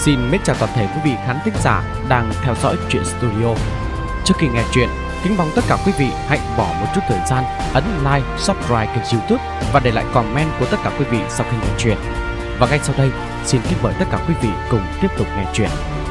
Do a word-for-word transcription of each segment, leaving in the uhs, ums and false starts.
Xin mến chào toàn thể quý vị khán thính giả đang theo dõi Truyện Studio. Trước khi nghe chuyện, kính mong tất cả quý vị hãy bỏ một chút thời gian ấn like, subscribe kênh YouTube và để lại comment của tất cả quý vị sau khi nghe chuyện. Và ngay sau đây, xin kính mời tất cả quý vị cùng tiếp tục nghe chuyện.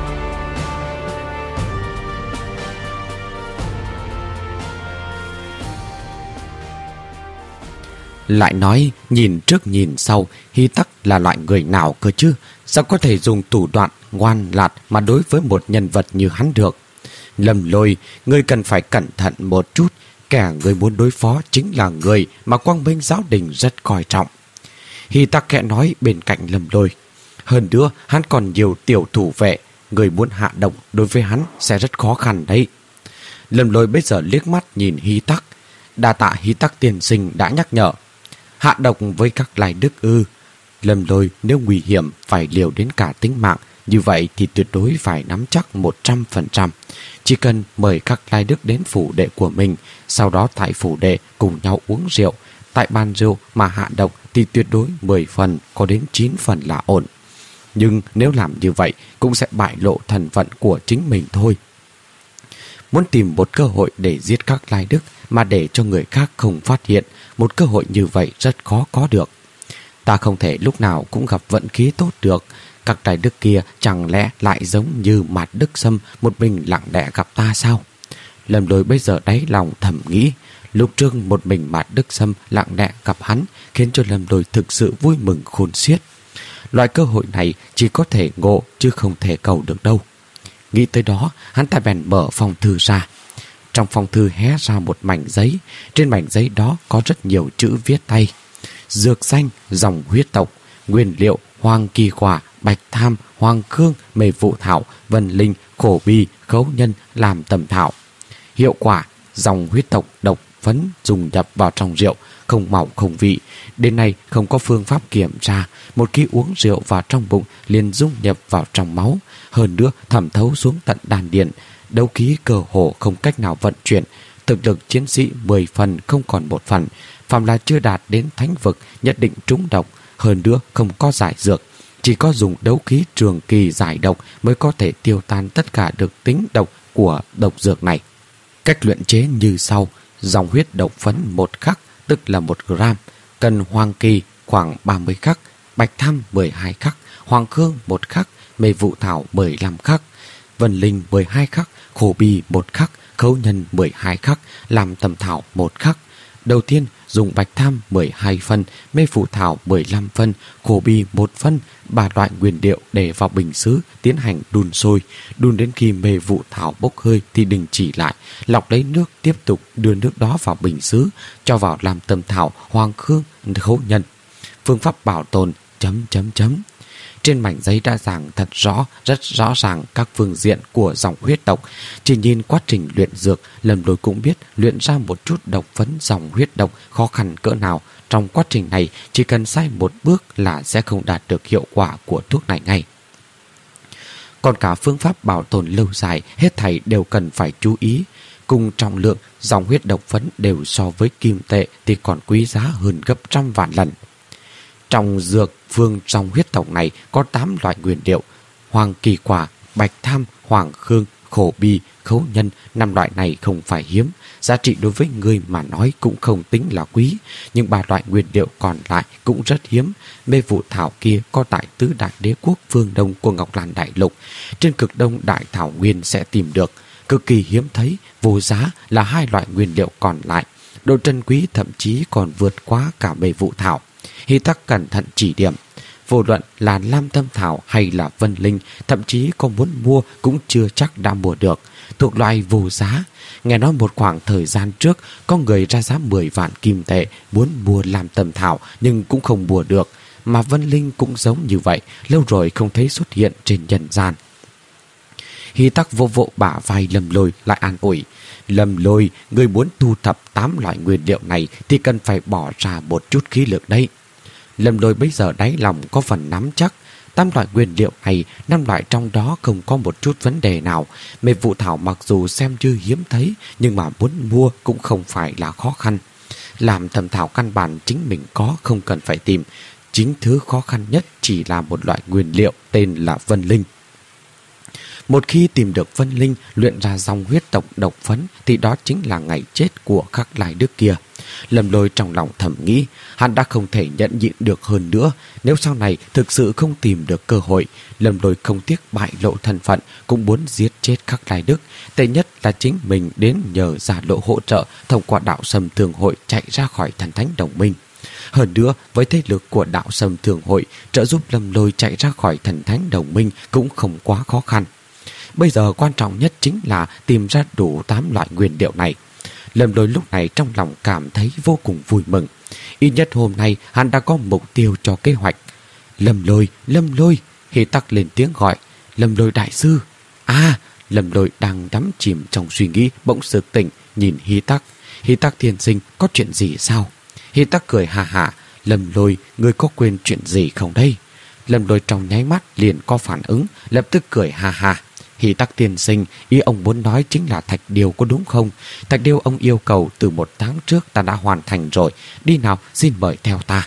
Lại nói, nhìn trước nhìn sau, Hy Tắc là loại người nào cơ chứ? Sao có thể dùng thủ đoạn ngoan lạt mà đối với một nhân vật như hắn được? Lâm Lôi, ngươi cần phải cẩn thận một chút. Kẻ người muốn đối phó chính là người mà Quang Minh Giáo Đình rất coi trọng. Hy Tắc khẽ nói bên cạnh Lâm Lôi. Hơn nữa, hắn còn nhiều tiểu thủ vệ. Người muốn hạ độc đối với hắn sẽ rất khó khăn đấy. Lâm Lôi bây giờ liếc mắt nhìn Hy Tắc. Đa tạ Hy Tắc tiên sinh đã nhắc nhở. Hạ độc với các lai đức ư? Lâm Lôi, nếu nguy hiểm phải liều đến cả tính mạng, như vậy thì tuyệt đối phải nắm chắc một trăm phần trăm. Chỉ cần mời các lai đức đến phủ đệ của mình, sau đó tại phủ đệ cùng nhau uống rượu. Tại bàn rượu mà hạ độc thì tuyệt đối mười phần có đến chín phần là ổn. Nhưng nếu làm như vậy cũng sẽ bại lộ thân phận của chính mình thôi. Muốn tìm một cơ hội để giết các lai đức mà để cho người khác không phát hiện, một cơ hội như vậy rất khó có được. Ta không thể lúc nào cũng gặp vận khí tốt được. Các lai đức kia chẳng lẽ lại giống như Mạt Đức Sâm một mình lặng lẽ gặp ta sao? Lâm Lôi bây giờ đáy lòng thầm nghĩ. Lúc trước một mình Mạt Đức Sâm lặng lẽ gặp hắn khiến cho Lâm Lôi thực sự vui mừng khôn xiết. Loại cơ hội này chỉ có thể ngộ chứ không thể cầu được đâu. Nghĩ tới đó, hắn ta bèn mở phong thư ra. Trong phong thư hé ra một mảnh giấy. Trên mảnh giấy đó có rất nhiều chữ viết tay. Dược danh, dòng huyết tộc, nguyên liệu, hoàng kỳ quả, bạch tham, hoàng khương, mê vụ thảo, vân linh, khổ bi, khấu nhân, làm tầm thảo. Hiệu quả, dòng huyết tộc độc phấn dùng nhập vào trong rượu, không màu không vị. Đến nay không có phương pháp kiểm tra. Một khi uống rượu vào trong bụng liền dung nhập vào trong máu. Hơn nữa thẩm thấu xuống tận đan điền. Đấu khí cơ hồ không cách nào vận chuyển. Thực lực chiến sĩ mười phần không còn một phần. Phạm là chưa đạt đến thánh vực nhất định trúng độc. Hơn nữa không có giải dược. Chỉ có dùng đấu khí trường kỳ giải độc mới có thể tiêu tan tất cả được tính độc của độc dược này. Cách luyện chế như sau. Dòng huyết độc phấn một khắc, tức là một gram. Cần hoàng kỳ khoảng ba mươi khắc. Bạch tham mười hai khắc. Hoàng khương một khắc. Mê vụ thảo mười lăm khắc. Vân linh mười hai khắc. Khổ bi một khắc. Khấu nhân mười hai khắc. Làm tầm thảo một khắc. Đầu tiên dùng bạch tham mười hai phân, mê vụ thảo mười lăm phân, khổ bi một phân, ba loại nguyên liệu để vào bình sứ tiến hành đun sôi. Đun đến khi mê vụ thảo bốc hơi thì đình chỉ lại, lọc lấy nước, tiếp tục đưa nước đó vào bình sứ, cho vào làm tầm thảo, hoàng khương, khấu nhân. Phương pháp bảo tồn chấm chấm chấm. Trên mảnh giấy đã giảng thật rõ, rất rõ ràng các phương diện của dòng huyết độc. Chỉ nhìn quá trình luyện dược, Lâm Lôi cũng biết luyện ra một chút độc phấn dòng huyết độc khó khăn cỡ nào. Trong quá trình này, chỉ cần sai một bước là sẽ không đạt được hiệu quả của thuốc này ngay. Còn cả phương pháp bảo tồn lâu dài, hết thảy đều cần phải chú ý. Cùng trọng lượng, dòng huyết độc phấn đều so với kim tệ thì còn quý giá hơn gấp trăm vạn lần. Trong dược phương trong huyết tộc này có tám loại nguyên liệu. Hoàng kỳ quả, bạch tham, hoàng khương, khổ bi, khấu nhân. Năm loại này không phải hiếm. Giá trị đối với người mà nói cũng không tính là quý. Nhưng ba loại nguyên liệu còn lại cũng rất hiếm. Mê vụ thảo kia có tại tứ đại đế quốc phương đông của Ngọc Lan Đại Lục. Trên cực đông đại thảo nguyên sẽ tìm được. Cực kỳ hiếm thấy, vô giá là hai loại nguyên liệu còn lại. Độ trân quý thậm chí còn vượt quá cả mê vụ thảo. Hy Tắc cẩn thận chỉ điểm. Vô luận là lam tâm thảo hay là vân linh, thậm chí có muốn mua cũng chưa chắc đã mua được. Thuộc loại vô giá. Nghe nói một khoảng thời gian trước có người ra giá mười vạn kim tệ muốn mua lam tâm thảo nhưng cũng không mua được. Mà vân linh cũng giống như vậy, lâu rồi không thấy xuất hiện trên nhân gian. Hy Tắc vô vỗ bả vai Lâm Lôi lại an ủi. Lâm Lôi, người muốn thu thập tám loại nguyên liệu này thì cần phải bỏ ra một chút khí lực đấy. Lâm Lôi bây giờ đáy lòng có phần nắm chắc. Tám loại nguyên liệu này, năm loại trong đó không có một chút vấn đề nào. Mê vụ thảo mặc dù xem như hiếm thấy, nhưng mà muốn mua cũng không phải là khó khăn. Làm tầm thảo căn bản chính mình có, không cần phải tìm. Chính thứ khó khăn nhất chỉ là một loại nguyên liệu tên là vân linh. Một khi tìm được Vân Linh luyện ra dòng huyết tộc độc phấn thì đó chính là ngày chết của Khắc Lai Đức kia. Lâm Lôi trong lòng thầm nghĩ, hắn đã không thể nhẫn nhịn được hơn nữa. Nếu sau này thực sự không tìm được cơ hội, Lâm Lôi không tiếc bại lộ thân phận, cũng muốn giết chết Khắc Lai Đức. Tệ nhất là chính mình đến nhờ Giả Lộ hỗ trợ thông qua Đạo Sâm Thương Hội chạy ra khỏi Thần Thánh Đồng Minh. Hơn nữa, với thế lực của Đạo Sâm Thương Hội, trợ giúp Lâm Lôi chạy ra khỏi Thần Thánh Đồng Minh cũng không quá khó khăn. Bây giờ quan trọng nhất chính là tìm ra đủ tám loại nguyên liệu này. Lâm Lôi lúc này trong lòng cảm thấy vô cùng vui mừng. Ít nhất hôm nay hắn đã có mục tiêu cho kế hoạch. Lâm Lôi, Lâm Lôi, Hy Tắc lên tiếng gọi. Lâm Lôi đại sư. À, Lâm Lôi đang đắm chìm trong suy nghĩ, bỗng sực tỉnh, nhìn Hy Tắc. Hy Tắc tiên sinh, có chuyện gì sao? Hy Tắc cười hà hà. Lâm Lôi, ngươi có quên chuyện gì không đây? Lâm Lôi trong nháy mắt liền có phản ứng, lập tức cười hà hà. Hy Tắc tiên sinh, ý ông muốn nói chính là thạch điêu có đúng không? Thạch điêu ông yêu cầu từ một tháng trước ta đã hoàn thành rồi. Đi nào, xin mời theo ta.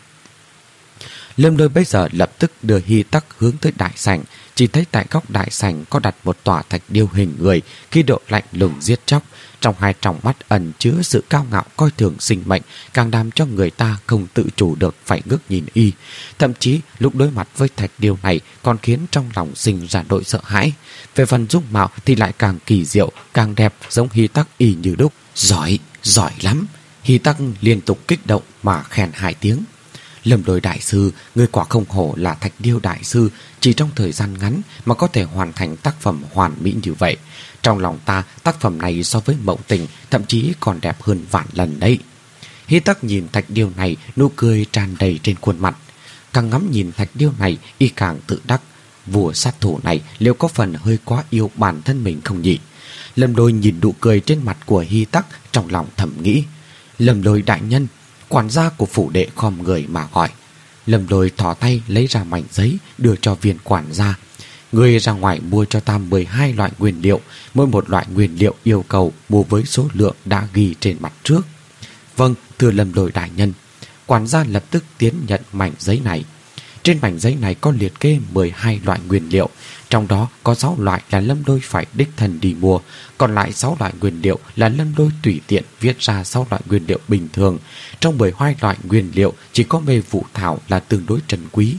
Lâm Lôi bây giờ lập tức đưa Hy Tắc hướng tới đại sảnh. Chỉ thấy tại góc đại sảnh có đặt một tòa thạch điêu hình người, khí độ lạnh lùng giết chóc. Trong hai tròng mắt ẩn chứa sự cao ngạo coi thường sinh mệnh, càng làm cho người ta không tự chủ được phải ngước nhìn y. Thậm chí lúc đối mặt với thạch điêu này còn khiến trong lòng sinh ra nỗi sợ hãi. Về phần dung mạo thì lại càng kỳ diệu, càng đẹp, giống Hy Tắc y như đúc. Giỏi, giỏi lắm. Hy Tắc liên tục kích động mà khen hai tiếng. Lâm Lôi đại sư, người quả không hổ là thạch điêu đại sư, chỉ trong thời gian ngắn mà có thể hoàn thành tác phẩm hoàn mỹ như vậy. Trong lòng ta, tác phẩm này so với Mộng Tình thậm chí còn đẹp hơn vạn lần đấy. Hy Tắc nhìn thạch điêu này, nụ cười tràn đầy trên khuôn mặt. Càng ngắm nhìn thạch điêu này, y càng tự đắc. Vua sát thủ này liệu có phần hơi quá yêu bản thân mình không nhỉ? Lâm Lôi nhìn nụ cười trên mặt của Hy Tắc, trong lòng thầm nghĩ. Lâm Lôi đại nhân. Quản gia của phủ đệ khom người mà gọi. Lâm Lôi thò tay lấy ra mảnh giấy đưa cho viên quản gia. Người ra ngoài mua cho ta mười hai loại nguyên liệu, mỗi một loại nguyên liệu yêu cầu mua với số lượng đã ghi trên mặt trước. Vâng, thưa Lâm Lôi đại nhân. Quản gia lập tức tiến nhận mảnh giấy này. Trên mảnh giấy này có liệt kê mười hai loại nguyên liệu, trong đó có sáu loại là Lâm Lôi phải đích thân đi mua, còn lại sáu loại nguyên liệu là Lâm Lôi tùy tiện viết ra sáu loại nguyên liệu bình thường. Trong mười hai loại nguyên liệu chỉ có mê vụ thảo là tương đối trân quý.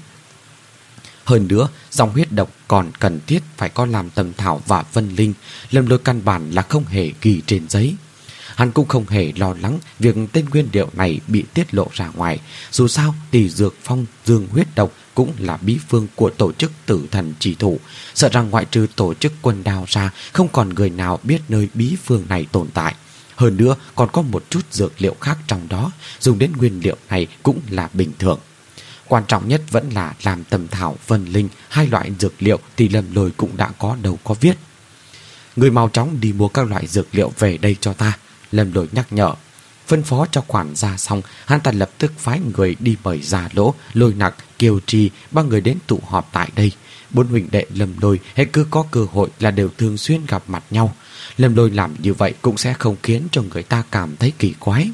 Hơn nữa, dòng huyết độc còn cần thiết phải có làm tầm thảo và vân linh, Lâm Lôi căn bản là không hề ghi trên giấy. Hắn cũng không hề lo lắng việc tên nguyên liệu này bị tiết lộ ra ngoài. Dù sao thì dược phong dương huyết độc cũng là bí phương của tổ chức tử thần chỉ thủ. Sợ rằng ngoại trừ tổ chức quân đao ra, không còn người nào biết nơi bí phương này tồn tại. Hơn nữa còn có một chút dược liệu khác trong đó, dùng đến nguyên liệu này cũng là bình thường. Quan trọng nhất vẫn là làm tầm thảo vân linh, hai loại dược liệu thì Lâm Lôi cũng đã có đâu có viết. Người mau chóng đi mua các loại dược liệu về đây cho ta, Lâm Lôi nhắc nhở. Phân phó cho quản gia xong, hắn ta lập tức phái người đi mời Giả Lỗ, Lôi Nặc, Kiều Trì, ba người đến tụ họp tại đây. Bốn huynh đệ Lâm Lôi hết cứ có cơ hội là đều thường xuyên gặp mặt nhau. Lâm Lôi làm như vậy cũng sẽ không khiến cho người ta cảm thấy kỳ quái.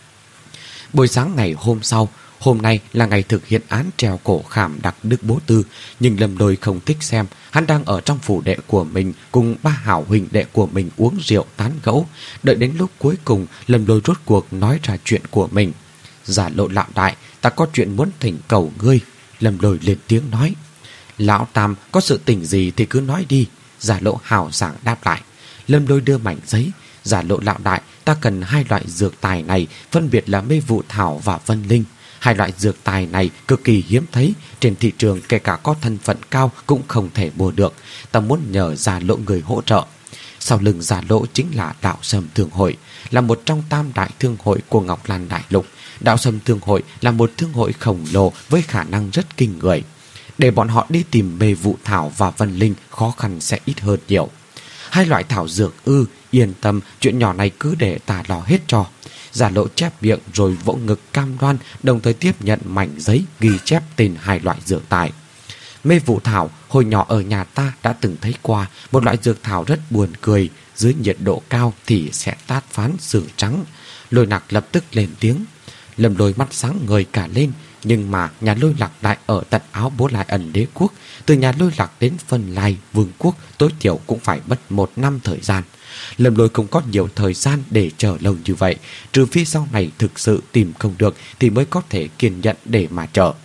Buổi sáng ngày hôm sau, hôm nay là ngày thực hiện án treo cổ Khảm Đặc Đức Bố Tư, nhưng Lâm Lôi không thích xem. Hắn đang ở trong phủ đệ của mình cùng ba hảo huynh đệ của mình uống rượu tán gẫu. Đợi đến lúc cuối cùng, Lâm Lôi rốt cuộc nói ra chuyện của mình. Giả Lộ lão đại, ta có chuyện muốn thỉnh cầu ngươi. Lâm Lôi lên tiếng nói. Lão Tam, có sự tình gì thì cứ nói đi. Giả Lộ hào sảng đáp lại. Lâm Lôi đưa mảnh giấy. Giả Lộ lão đại, ta cần hai loại dược tài này, phân biệt là mê vụ thảo và vân linh. Hai loại dược tài này cực kỳ hiếm thấy, trên thị trường kể cả có thân phận cao cũng không thể mua được. Ta muốn nhờ Giả Lộ người hỗ trợ. Sau lưng Giả Lộ chính là Đạo Sâm Thương Hội, là một trong tam đại thương hội của Ngọc Lan Đại Lục. Đạo Sâm Thương Hội là một thương hội khổng lồ với khả năng rất kinh người. Để bọn họ đi tìm mê vụ thảo và vân linh, khó khăn sẽ ít hơn nhiều. Hai loại thảo dược ư, yên tâm, chuyện nhỏ này cứ để ta lo hết cho. Giả Lộ chép miệng rồi vỗ ngực cam đoan, đồng thời tiếp nhận mảnh giấy ghi chép tên hai loại dược tài. Mê vụ thảo, hồi nhỏ ở nhà ta đã từng thấy qua, một loại dược thảo rất buồn cười, dưới nhiệt độ cao thì sẽ tát phán xương trắng. Lôi Nặc lập tức lên tiếng. Lâm Lôi mắt sáng ngời cả lên. Nhưng mà nhà Lôi Lạc lại ở tận áo bố Lai Ẩn đế quốc. Từ nhà Lôi Lạc đến Vân Lai vương quốc tối thiểu cũng phải mất một năm thời gian. Lâm Lôi không có nhiều thời gian để chờ lâu như vậy, trừ phi sau này thực sự tìm không được thì mới có thể kiên nhẫn để mà chờ.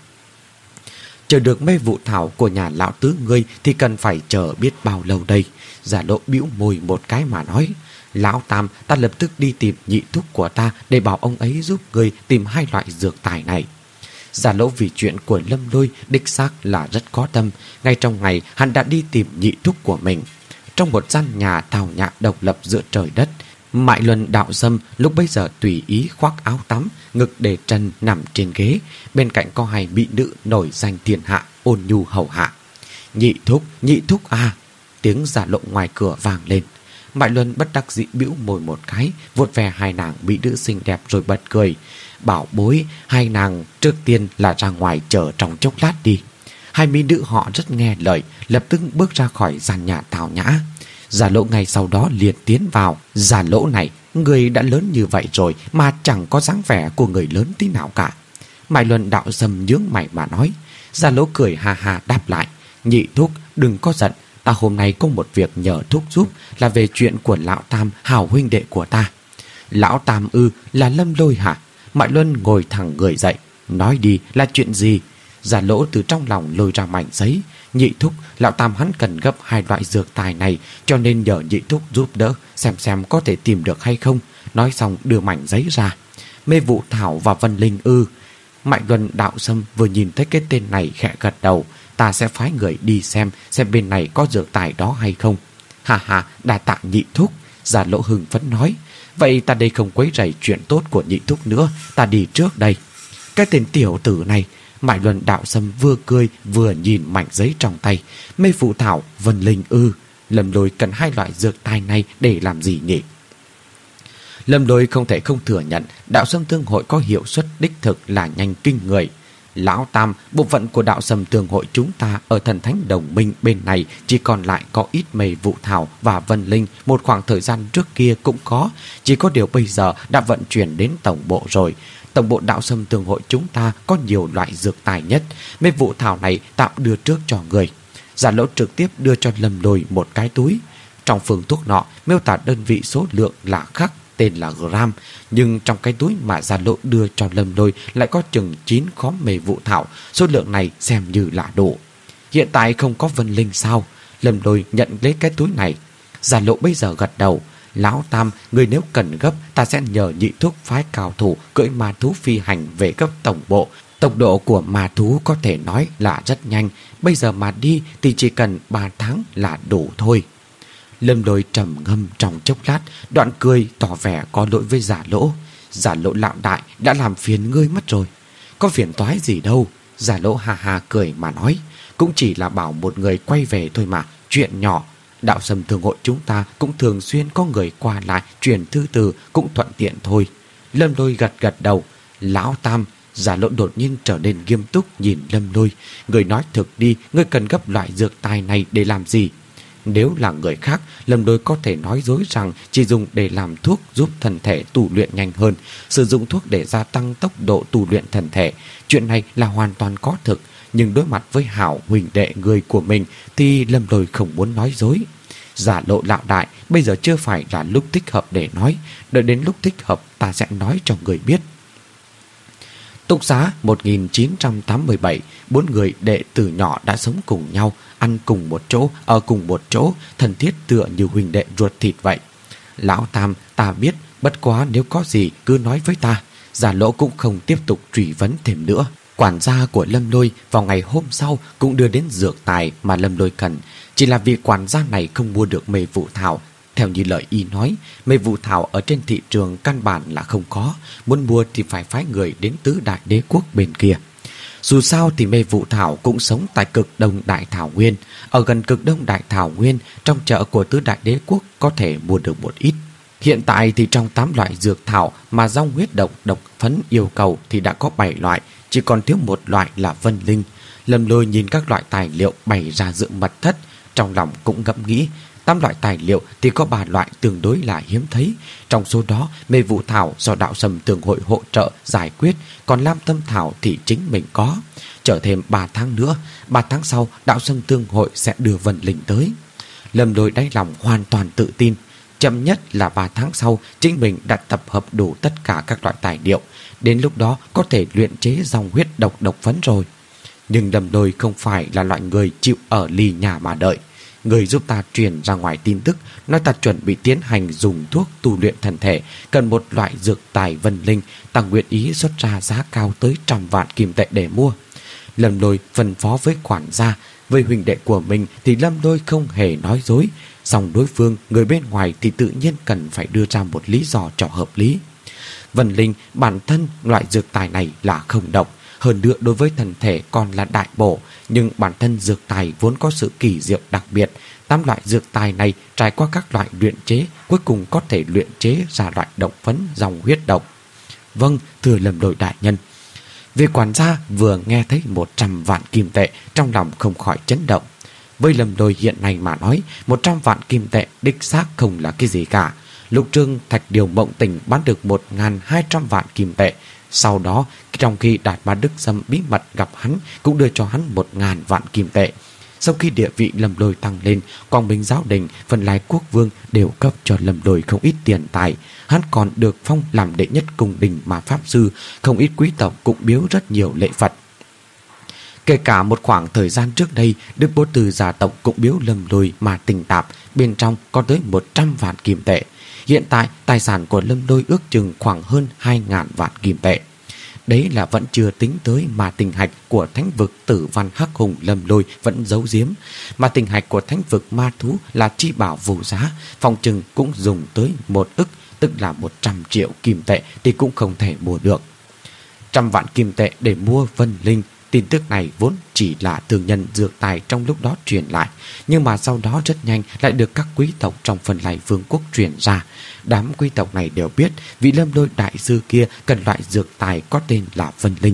Chờ được mê vụ thảo của nhà lão tứ ngươi thì cần phải chờ biết bao lâu đây. Giả Lỗ bĩu môi một cái mà nói: Lão Tam, ta lập tức đi tìm nhị thúc của ta để bảo ông ấy giúp ngươi tìm hai loại dược tài này. Giả Lỗ vì chuyện của Lâm Lôi đích xác là rất có tâm. Ngay trong ngày hắn đã đi tìm nhị thúc của mình. Trong một gian nhà tào nhã độc lập giữa trời đất, Mại Luân Đạo Sâm lúc bấy giờ tùy ý khoác áo tắm, ngực để trần nằm trên ghế. Bên cạnh có hai mỹ nữ nổi danh thiên hạ ôn nhu hầu hạ. Nhị thúc, nhị thúc à! Tiếng Giả Lộ ngoài cửa vang lên. Mại Luân bất đắc dĩ bĩu môi một cái, vuốt ve hai nàng mỹ nữ xinh đẹp rồi bật cười. Bảo bối, hai nàng trước tiên là ra ngoài chờ trong chốc lát đi. Hai mỹ nữ họ rất nghe lời, lập tức bước ra khỏi gian nhà tào nhã. Giả Lỗ ngay sau đó liền tiến vào. Giả Lỗ này, người đã lớn như vậy rồi mà chẳng có dáng vẻ của người lớn tí nào cả. Mại Luân Đạo Sâm nhướng mày mà nói. Giả Lỗ cười hà hà đáp lại: Nhị thúc, đừng có giận. Ta hôm nay có một việc nhờ thúc giúp, là về chuyện của Lão Tam, hảo huynh đệ của ta. Lão Tam ư? Là Lâm Lôi hả? Mại Luân ngồi thẳng người dậy. Nói đi, là chuyện gì? Giả Lỗ từ trong lòng lôi ra mảnh giấy. Nhị thúc, Lão Tam hắn cần gấp hai loại dược tài này, cho nên nhờ nhị thúc giúp đỡ, xem xem có thể tìm được hay không. Nói xong đưa mảnh giấy ra. Mê vụ thảo và Vân Linh ư? Mại Luân Đạo Sâm vừa nhìn thấy cái tên này khẽ gật đầu. Ta sẽ phái người đi xem, xem bên này có dược tài đó hay không. Hà hà, đa tạ nhị thúc. Giả Lỗ hưng phấn nói. Vậy ta đây không quấy rầy chuyện tốt của nhị thúc nữa, ta đi trước đây. Cái tên tiểu tử này. Mại Luân Đạo Sâm vừa cười vừa nhìn mảnh giấy trong tay. Mê phụ thảo, Vân Linh ư? Lâm Lôi cần hai loại dược tài này để làm gì nhỉ? Lâm Lôi không thể không thừa nhận Đạo Sâm Thương Hội có hiệu suất đích thực là nhanh kinh người. Lão Tam, bộ phận của Đạo Sâm Thương Hội chúng ta ở Thần Thánh Đồng Minh bên này chỉ còn lại có ít mây vụ thảo và Vân Linh. Một khoảng thời gian trước kia cũng có, chỉ có điều bây giờ đã vận chuyển đến tổng bộ rồi. Tổng bộ Đạo Sâm Thương Hội chúng ta có nhiều loại dược tài nhất. Mây vụ thảo này tạm đưa trước cho người. Giả Lỗ trực tiếp đưa cho Lâm Lôi một cái túi. Trong phương thuốc nọ miêu tả đơn vị số lượng là khắc, tên là gram, nhưng trong cái túi mà Giả Lỗ đưa cho Lâm Lôi lại có chừng chín khóm mề vụ thảo, số lượng này xem như là đủ. Hiện tại không có Vân Linh sao? Lâm Lôi nhận lấy cái túi này. Giả Lỗ bây giờ gật đầu. Lão Tam, người nếu cần gấp, ta sẽ nhờ nhị thúc phái cao thủ cưỡi ma thú phi hành về cấp tổng bộ. Tốc độ của ma thú có thể nói là rất nhanh, bây giờ mà đi thì chỉ cần ba tháng là đủ thôi. Lâm Lôi trầm ngâm trong chốc lát, đoạn cười tỏ vẻ có lỗi với Giả Lỗ. Giả Lỗ lão đại đã làm phiền ngươi mất rồi. Có phiền toái gì đâu. Giả Lỗ hà hà cười mà nói. Cũng chỉ là bảo một người quay về thôi mà, chuyện nhỏ. Đạo Sâm Thương Hội chúng ta cũng thường xuyên có người qua lại, truyền thư từ cũng thuận tiện thôi. Lâm Lôi gật gật đầu. Lão Tam. Giả Lỗ đột nhiên trở nên nghiêm túc nhìn Lâm Lôi. Người nói thực đi, ngươi cần gấp loại dược tài này để làm gì? Nếu là người khác, Lâm Lôi có thể nói dối rằng chỉ dùng để làm thuốc giúp thân thể tu luyện nhanh hơn, sử dụng thuốc để gia tăng tốc độ tu luyện thân thể. Chuyện này là hoàn toàn có thực, nhưng đối mặt với hảo huynh đệ người của mình thì Lâm Lôi không muốn nói dối. Giả Lộ lão đại, bây giờ chưa phải là lúc thích hợp để nói, đợi đến lúc thích hợp ta sẽ nói cho người biết. Túc Xá một nghìn chín trăm tám mươi bảy, bốn người đệ tử nhỏ đã sống cùng nhau, ăn cùng một chỗ, ở cùng một chỗ, thân thiết tựa như huynh đệ ruột thịt vậy. Lão Tam, ta biết, bất quá nếu có gì cứ nói với ta. Giả Lỗ cũng không tiếp tục truy vấn thêm nữa. Quản gia của Lâm Lôi vào ngày hôm sau cũng đưa đến dược tài mà Lâm Lôi cần. Chỉ là vì quản gia này không mua được mê vụ thảo. Theo như lời y nói, mê vụ thảo ở trên thị trường căn bản là không có. Muốn mua thì phải phái người đến tứ đại đế quốc bên kia. Dù sao thì mê vụ thảo cũng sống tại cực đông đại thảo nguyên. Ở gần cực đông đại thảo nguyên, trong chợ của tứ đại đế quốc có thể mua được một ít. Hiện tại thì trong tám loại dược thảo mà dòng huyết độc độc phấn yêu cầu thì đã có bảy loại, chỉ còn thiếu một loại là Vân Linh. Lâm Lôi nhìn các loại tài liệu bày ra giữa mật thất, trong lòng cũng ngẫm nghĩ, Tám loại tài liệu thì có ba loại tương đối là hiếm thấy. Trong số đó, mê vụ thảo do đạo Sâm Tương Hội hỗ trợ giải quyết, còn lam tâm thảo thì chính mình có. Chờ thêm ba tháng nữa, ba tháng sau đạo Sâm Tương Hội sẽ đưa Vân Linh tới. Lâm Lôi đáy lòng hoàn toàn tự tin, chậm nhất là ba tháng sau chính mình đã tập hợp đủ tất cả các loại tài liệu, đến lúc đó có thể luyện chế dòng huyết độc độc phấn rồi. Nhưng Lâm Lôi không phải là loại người chịu ở lì nhà mà đợi. Người giúp ta truyền ra ngoài tin tức, nói ta chuẩn bị tiến hành dùng thuốc tu luyện thân thể, cần một loại dược tài Vân Linh, ta nguyện ý xuất ra giá cao tới trăm vạn kim tệ để mua. Lâm Lôi phân phó với quản gia, với huynh đệ của mình thì Lâm Lôi không hề nói dối, song đối phương người bên ngoài thì tự nhiên cần phải đưa ra một lý do cho hợp lý. Vân Linh bản thân loại dược tài này là không độc, hơn nữa đối với thân thể còn là đại bổ, nhưng bản thân dược tài vốn có sự kỳ diệu đặc biệt. Tám loại dược tài này trải qua các loại luyện chế, cuối cùng có thể luyện chế ra loại độc phấn dòng huyết độc. Vâng, thưa Lâm Lôi đại nhân. Vị quản gia vừa nghe thấy một trăm vạn kim tệ, trong lòng không khỏi chấn động. Với Lâm Lôi hiện nay mà nói, một trăm vạn kim tệ đích xác không là cái gì cả. Lục Trương Thạch Điều Mộng Tình bán được một nghìn hai trăm vạn kim tệ. Sau đó, trong khi Đạt Ma Đức Sâm bí mật gặp hắn, cũng đưa cho hắn một ngàn vạn kim tệ. Sau khi địa vị Lâm Lôi tăng lên, Quang Minh Giáo Đình, Phần Lai Quốc Vương đều cấp cho Lâm Lôi không ít tiền tài. Hắn còn được phong làm đệ nhất cung đình mà pháp sư, không ít quý tộc cũng biếu rất nhiều lễ vật. Kể cả một khoảng thời gian trước đây, Đức Bố Từ gia tộc cũng biếu Lâm Lôi mà tình tạp, bên trong có tới một trăm vạn kim tệ. Hiện tại, tài sản của Lâm Lôi ước chừng khoảng hơn hai ngàn vạn kim tệ. Đấy là vẫn chưa tính tới mà tình hạch của thánh vực Tử Văn Hắc Hùng Lâm Lôi vẫn giấu giếm. Mà tình hạch của thánh vực ma thú là chi bảo vô giá, phòng chừng cũng dùng tới một ức, tức là một trăm triệu kim tệ thì cũng không thể mua được. Trăm vạn kim tệ để mua Vân Linh. Tin tức này vốn chỉ là thương nhân dược tài trong lúc đó truyền lại, nhưng mà sau đó rất nhanh lại được các quý tộc trong Phần Lai Vương quốc truyền ra. Đám quý tộc này đều biết vị Lâm Lôi đại sư kia cần loại dược tài có tên là Vân Linh.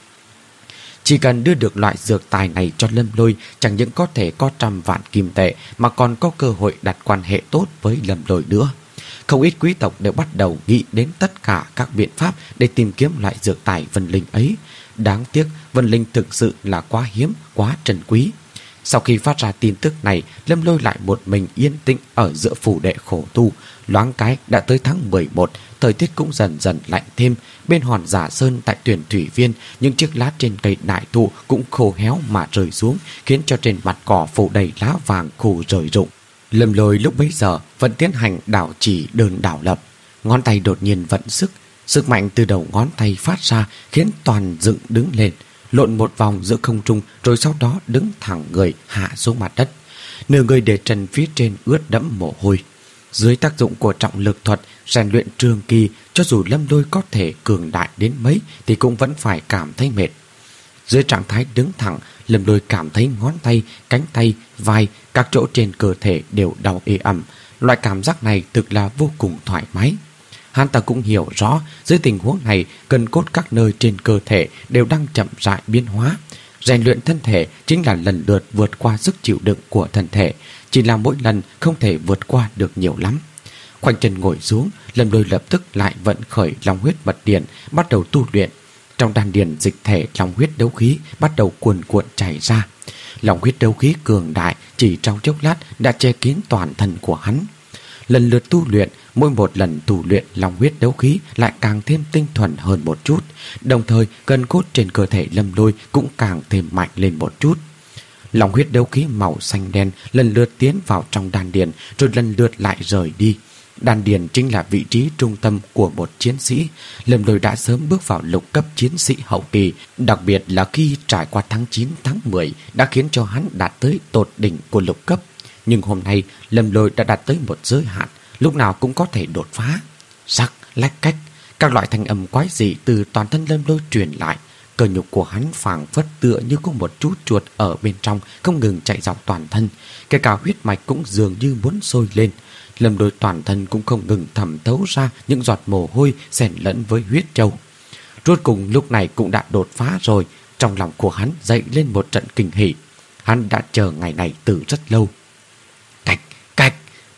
Chỉ cần đưa được loại dược tài này cho Lâm Lôi, chẳng những có thể có trăm vạn kim tệ mà còn có cơ hội đặt quan hệ tốt với Lâm Lôi nữa. Không ít quý tộc đều bắt đầu nghĩ đến tất cả các biện pháp để tìm kiếm loại dược tài Vân Linh ấy. Đáng tiếc Vân Linh thực sự là quá hiếm, quá trân quý. Sau khi phát ra tin tức này, Lâm Lôi lại một mình yên tĩnh ở giữa phủ đệ khổ tu. Loáng cái đã tới tháng mười một, thời tiết cũng dần dần lạnh thêm. Bên hòn Giả Sơn tại Tuyển Thủy Viên, những chiếc lá trên cây đại thụ cũng khô héo mà rơi xuống, khiến cho trên mặt cỏ phủ đầy lá vàng khô rơi rụng. Lâm Lôi lúc bấy giờ vẫn tiến hành đảo chỉ đơn đảo lập. Ngón tay đột nhiên vận sức, sức mạnh từ đầu ngón tay phát ra khiến toàn dựng đứng lên, lộn một vòng giữa không trung, rồi sau đó đứng thẳng người hạ xuống mặt đất. Nửa người để trần phía trên ướt đẫm mồ hôi. Dưới tác dụng của trọng lực thuật rèn luyện trường kỳ, cho dù Lâm Lôi có thể cường đại đến mấy thì cũng vẫn phải cảm thấy mệt. Dưới trạng thái đứng thẳng, Lâm Lôi cảm thấy ngón tay, cánh tay, vai, các chỗ trên cơ thể đều đau ê ẩm. Loại cảm giác này thực là vô cùng thoải mái. Hắn ta cũng hiểu rõ, dưới tình huống này, cân cốt các nơi trên cơ thể đều đang chậm rãi biến hóa. Rèn luyện thân thể chính là lần lượt vượt qua sức chịu đựng của thân thể, chỉ là mỗi lần không thể vượt qua được nhiều lắm. Khoanh chân ngồi xuống, Lâm Lôi lập tức lại vận khởi long huyết mật điện, bắt đầu tu luyện. Trong đan điền dịch thể long huyết đấu khí bắt đầu cuồn cuộn chảy ra. Long huyết đấu khí cường đại chỉ trong chốc lát đã che kín toàn thân của hắn. Lần lượt tu luyện, mỗi một lần tu luyện long huyết đấu khí lại càng thêm tinh thuần hơn một chút, đồng thời cân cốt trên cơ thể Lâm Lôi cũng càng thêm mạnh lên một chút. Long huyết đấu khí màu xanh đen lần lượt tiến vào trong đan điền, rồi lần lượt lại rời đi. Đan điền chính là vị trí trung tâm của một chiến sĩ. Lâm Lôi đã sớm bước vào lục cấp chiến sĩ hậu kỳ, đặc biệt là khi trải qua tháng chín, tháng mười đã khiến cho hắn đạt tới tột đỉnh của lục cấp. Nhưng hôm nay Lâm Lôi đã đạt tới một giới hạn, lúc nào cũng có thể đột phá. Rắc, lách cách, các loại thanh âm quái dị từ toàn thân Lâm Lôi truyền lại. Cơ nhục của hắn phảng phất tựa như có một chú chuột ở bên trong không ngừng chạy dọc toàn thân, kể cả huyết mạch cũng dường như muốn sôi lên. Lâm Lôi toàn thân cũng không ngừng thẩm thấu ra những giọt mồ hôi xen lẫn với huyết trâu. Rốt cùng lúc này cũng đã đột phá rồi. Trong lòng của hắn dậy lên một trận kinh hỉ. Hắn đã chờ ngày này từ rất lâu. Cạch, cạch,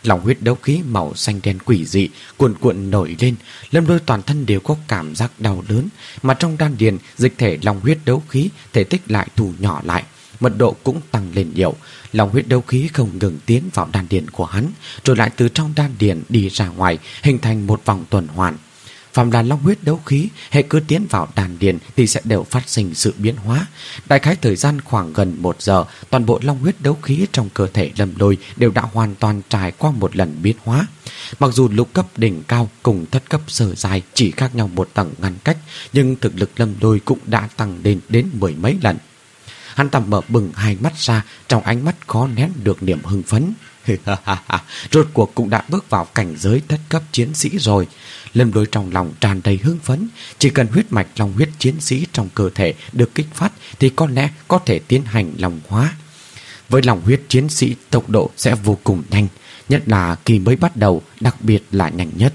Lòng huyết đấu khí màu xanh đen quỷ dị cuồn cuộn nổi lên. Lâm Lôi toàn thân đều có cảm giác đau đớn, mà trong đan điền dịch thể lòng huyết đấu khí thể tích lại thu nhỏ lại, mật độ cũng tăng lên nhiều. Lòng huyết đấu khí không ngừng tiến vào đan điền của hắn, rồi lại từ trong đan điền đi ra ngoài, hình thành một vòng tuần hoàn. Phàm là long huyết đấu khí, hệ cứ tiến vào đan điền thì sẽ đều phát sinh sự biến hóa. Đại khái thời gian khoảng gần một giờ, toàn bộ long huyết đấu khí trong cơ thể Lâm Lôi đều đã hoàn toàn trải qua một lần biến hóa. Mặc dù lục cấp đỉnh cao cùng thất cấp sơ dài chỉ khác nhau một tầng ngăn cách, nhưng thực lực Lâm Lôi cũng đã tăng lên đến mười mấy lần. Hắn ta mở bừng hai mắt ra, trong ánh mắt khó nén được niềm hưng phấn. Rốt cuộc cũng đã bước vào cảnh giới thất cấp chiến sĩ rồi. Lâm Lôi trong lòng tràn đầy hưng phấn. Chỉ cần huyết mạch long huyết chiến sĩ trong cơ thể được kích phát thì có lẽ có thể tiến hành long hóa. Với lòng huyết chiến sĩ, tốc độ sẽ vô cùng nhanh, nhất là khi mới bắt đầu, đặc biệt là nhanh nhất.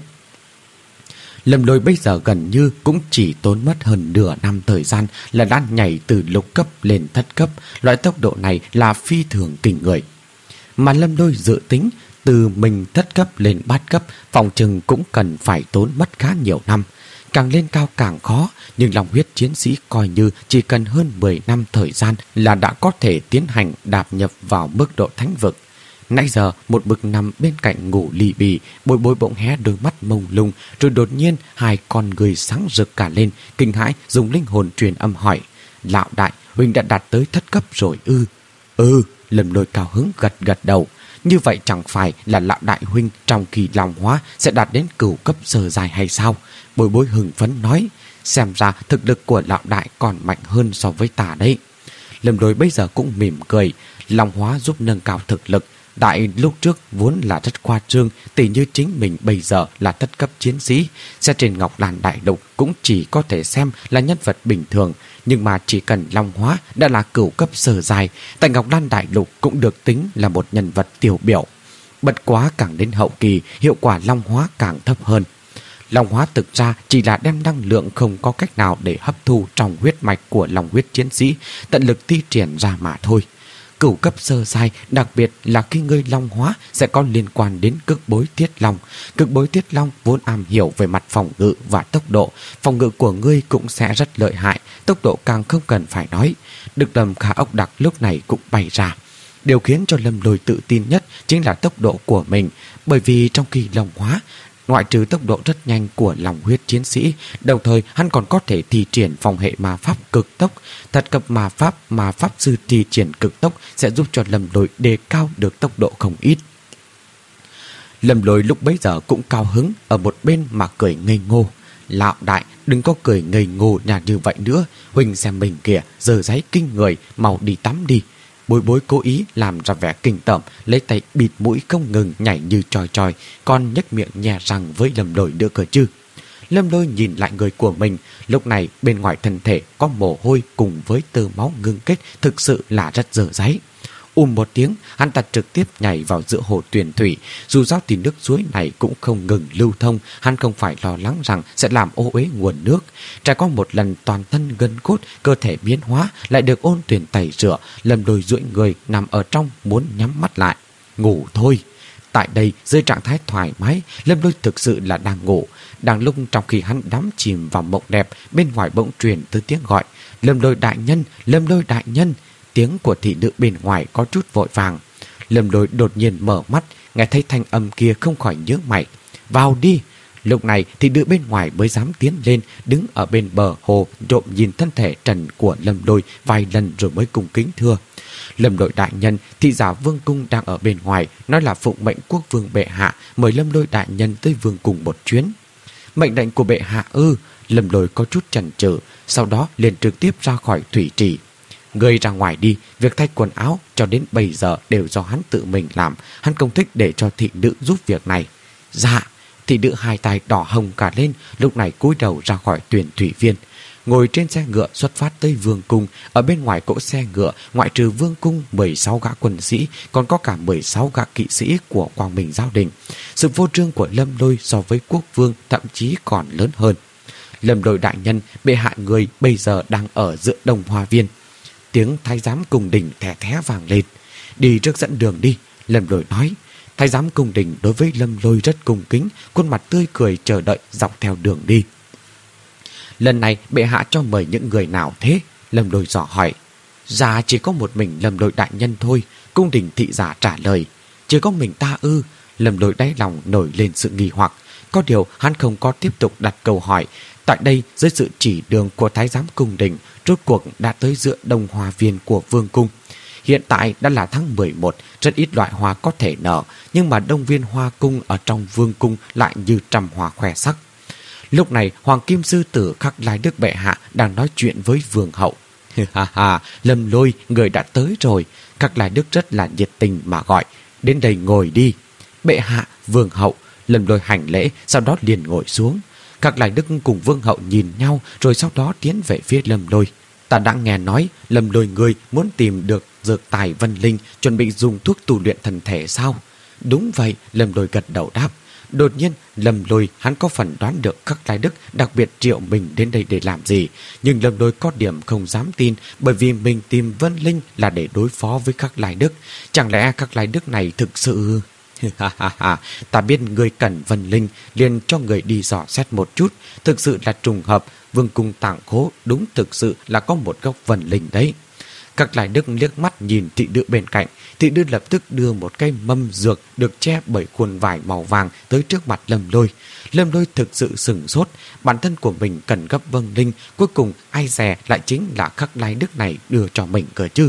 Lâm Lôi bây giờ gần như cũng chỉ tốn mất hơn nửa năm thời gian là đã nhảy từ lục cấp lên thất cấp. Loại tốc độ này là phi thường kinh người. Mà Lâm Lôi dự tính từ mình thất cấp lên bát cấp, phòng trừng cũng cần phải tốn mất khá nhiều năm. Càng lên cao càng khó, nhưng lòng huyết chiến sĩ coi như chỉ cần hơn mười năm thời gian là đã có thể tiến hành đạp nhập vào mức độ thánh vực. Nãy giờ một bực nằm bên cạnh ngủ lì bì, Bối Bối bỗng hé đôi mắt mông lung, rồi đột nhiên hai con người sáng rực cả lên, kinh hãi dùng linh hồn truyền âm hỏi: Lão đại, huynh đã đạt tới thất cấp rồi ư? Ừ, Lâm Lôi cao hứng gật gật đầu. Như vậy chẳng phải là lão đại huynh trong kỳ long hóa sẽ đạt đến cửu cấp sơ dài hay sao? Bối Bối hưng phấn nói. Xem ra thực lực của lão đại còn mạnh hơn so với ta đấy. Lâm Lôi bây giờ cũng mỉm cười. Long hóa giúp nâng cao thực lực. Đại lúc trước vốn là rất khoa trương, tỉ như chính mình bây giờ là thất cấp chiến sĩ, sẽ trên Ngọc Đàn Đại Lục cũng chỉ có thể xem là nhân vật bình thường, nhưng mà chỉ cần long hóa đã là cửu cấp sơ dài, tại Ngọc Đan Đại Lục cũng được tính là một nhân vật tiêu biểu. Bất quá càng đến hậu kỳ, hiệu quả long hóa càng thấp hơn. Long hóa thực ra chỉ là đem năng lượng không có cách nào để hấp thu trong huyết mạch của long huyết chiến sĩ, tận lực thi triển ra mà thôi. Cửu cấp sơ dài, đặc biệt là khi ngươi long hóa sẽ có liên quan đến cực bối thiết long. Cực bối thiết long vốn am hiểu về mặt phòng ngự và tốc độ. Phòng ngự của ngươi cũng sẽ rất lợi hại, tốc độ càng không cần phải nói. Được đầm khá ốc đặc lúc này cũng bày ra. Điều khiến cho Lâm Lôi tự tin nhất chính là tốc độ của mình, bởi vì trong khi long hóa, ngoại trừ tốc độ rất nhanh của lòng huyết chiến sĩ, đồng thời hắn còn có thể thi triển phòng hệ ma pháp cực tốc. Thật cấp ma pháp, ma pháp sư thi triển cực tốc sẽ giúp cho Lâm Lôi đề cao được tốc độ không ít. Lâm Lôi lúc bấy giờ cũng cao hứng, ở một bên mà cười ngây ngô. Lão đại, đừng có cười ngây ngô nhà như vậy nữa, huynh xem mình kìa, giờ giấy kinh người, mau đi tắm đi. Bối Bối cố ý làm ra vẻ kinh tởm, lấy tay bịt mũi không ngừng nhảy như tròi tròi, còn nhếch miệng nhè răng với Lâm Lôi nữa cơ chứ. Lâm Lôi nhìn lại người của mình, lúc này bên ngoài thân thể có mồ hôi cùng với tơ máu ngưng kết, thực sự là rất dở dáy. Ùm một tiếng, hắn ta trực tiếp nhảy vào giữa hồ Tuyền Thủy. Dù sao thì nước suối này cũng không ngừng lưu thông, hắn không phải lo lắng rằng sẽ làm ô uế nguồn nước. Trải qua một lần toàn thân gân cốt, cơ thể biến hóa, lại được ôn tuyển tẩy rửa, Lâm Lôi duỗi người nằm ở trong muốn nhắm mắt lại. Ngủ thôi. Tại đây, dưới trạng thái thoải mái, Lâm Lôi thực sự là đang ngủ. Đang lúc trong khi hắn đắm chìm vào mộng đẹp, bên ngoài bỗng truyền tới tiếng gọi: Lâm Lôi đại nhân, Lâm Lôi đại nhân. Tiếng của thị nữ bên ngoài có chút vội vàng. Lâm Lôi đột nhiên mở mắt, nghe thấy thanh âm kia không khỏi nhướng mày. Vào đi. Lúc này thị nữ bên ngoài mới dám tiến lên, đứng ở bên bờ hồ trộm nhìn thân thể trần của Lâm Lôi vài lần rồi mới cung kính thưa: Lâm Lôi đại nhân, thị giả vương cung đang ở bên ngoài, nói là phụng mệnh quốc vương bệ hạ mời Lâm Lôi đại nhân tới vương cung một chuyến. Mệnh lệnh của bệ hạ ư? Lâm Lôi có chút chần chừ, sau đó liền trực tiếp ra khỏi thủy trì. Ngươi ra ngoài đi, việc thay quần áo cho đến bây giờ đều do hắn tự mình làm, hắn không thích để cho thị nữ giúp việc này. Dạ. Thị nữ hai tay đỏ hồng cả lên, lúc này cúi đầu ra khỏi Tuyền Thủy Viên, ngồi trên xe ngựa xuất phát tới vương cung. Ở bên ngoài cỗ xe ngựa, ngoại trừ vương cung mười sáu gã quân sĩ, còn có cả mười sáu gã kỵ sĩ của Quang Minh Giáo Đình. Sự vô trương của Lâm Lôi so với quốc vương thậm chí còn lớn hơn. Lâm Lôi đại nhân, bệ hạ người bây giờ đang ở giữa Đông Hoa Viên. Tiếng thái giám cung đình thẻ thé vàng lên. Đi trước dẫn đường đi, Lâm Lôi nói. Thái giám cung đình đối với Lâm Lôi rất cung kính, khuôn mặt tươi cười chờ đợi dọc theo đường đi. Lần này bệ hạ cho mời những người nào thế? Lâm Lôi dò hỏi. Dạ chỉ có một mình Lâm Lôi đại nhân thôi, cung đình thị giả trả lời. Chỉ có mình ta ư? Lâm Lôi đáy lòng nổi lên sự nghi hoặc. Có điều hắn không có tiếp tục đặt câu hỏi. Tại đây, dưới sự chỉ đường của thái giám cung đình, rốt cuộc đã tới giữa đông hoa viên của vương cung. Hiện tại đã là tháng mười một, rất ít loại hoa có thể nở, nhưng mà đông viên hoa cung ở trong vương cung lại như trăm hoa khoe sắc. Lúc này, Hoàng Kim Sư Tử Khắc Lai Đức bệ hạ đang nói chuyện với vương hậu. Ha ha, Lâm Lôi, người đã tới rồi. Khắc Lai Đức rất là nhiệt tình mà gọi. Đến đây ngồi đi. Bệ hạ, vương hậu. Lâm Lôi hành lễ, sau đó liền ngồi xuống. Khắc Lai Đức cùng vương hậu nhìn nhau, rồi sau đó tiến về phía Lâm Lôi. Ta đã nghe nói Lâm Lôi người muốn tìm được dược tài Vân Linh, chuẩn bị dùng thuốc tu luyện thần thể sao? Đúng vậy, Lâm Lôi gật đầu đáp. Đột nhiên Lâm Lôi hắn có phần đoán được Khắc Lai Đức đặc biệt triệu mình đến đây để làm gì. Nhưng Lâm Lôi có điểm không dám tin, bởi vì mình tìm Vân Linh là để đối phó với Khắc Lai Đức. Chẳng lẽ Khắc Lai Đức này thực sự... Ha ha ha, ta biết người cần Vân Linh, liền cho người đi dò xét một chút. Thực sự là trùng hợp, vương cung Tạng Khố đúng thực sự là có một gốc Vân Linh đấy. Khắc Lai Đức liếc mắt nhìn thị nữ bên cạnh, thị nữ lập tức đưa một cây mâm dược được che bởi khuôn vải màu vàng tới trước mặt Lâm Lôi. Lâm Lôi thực sự sửng sốt, bản thân của mình cần gấp Vân Linh, cuối cùng ai dè lại chính là Khắc Lai Đức này đưa cho mình cơ chứ.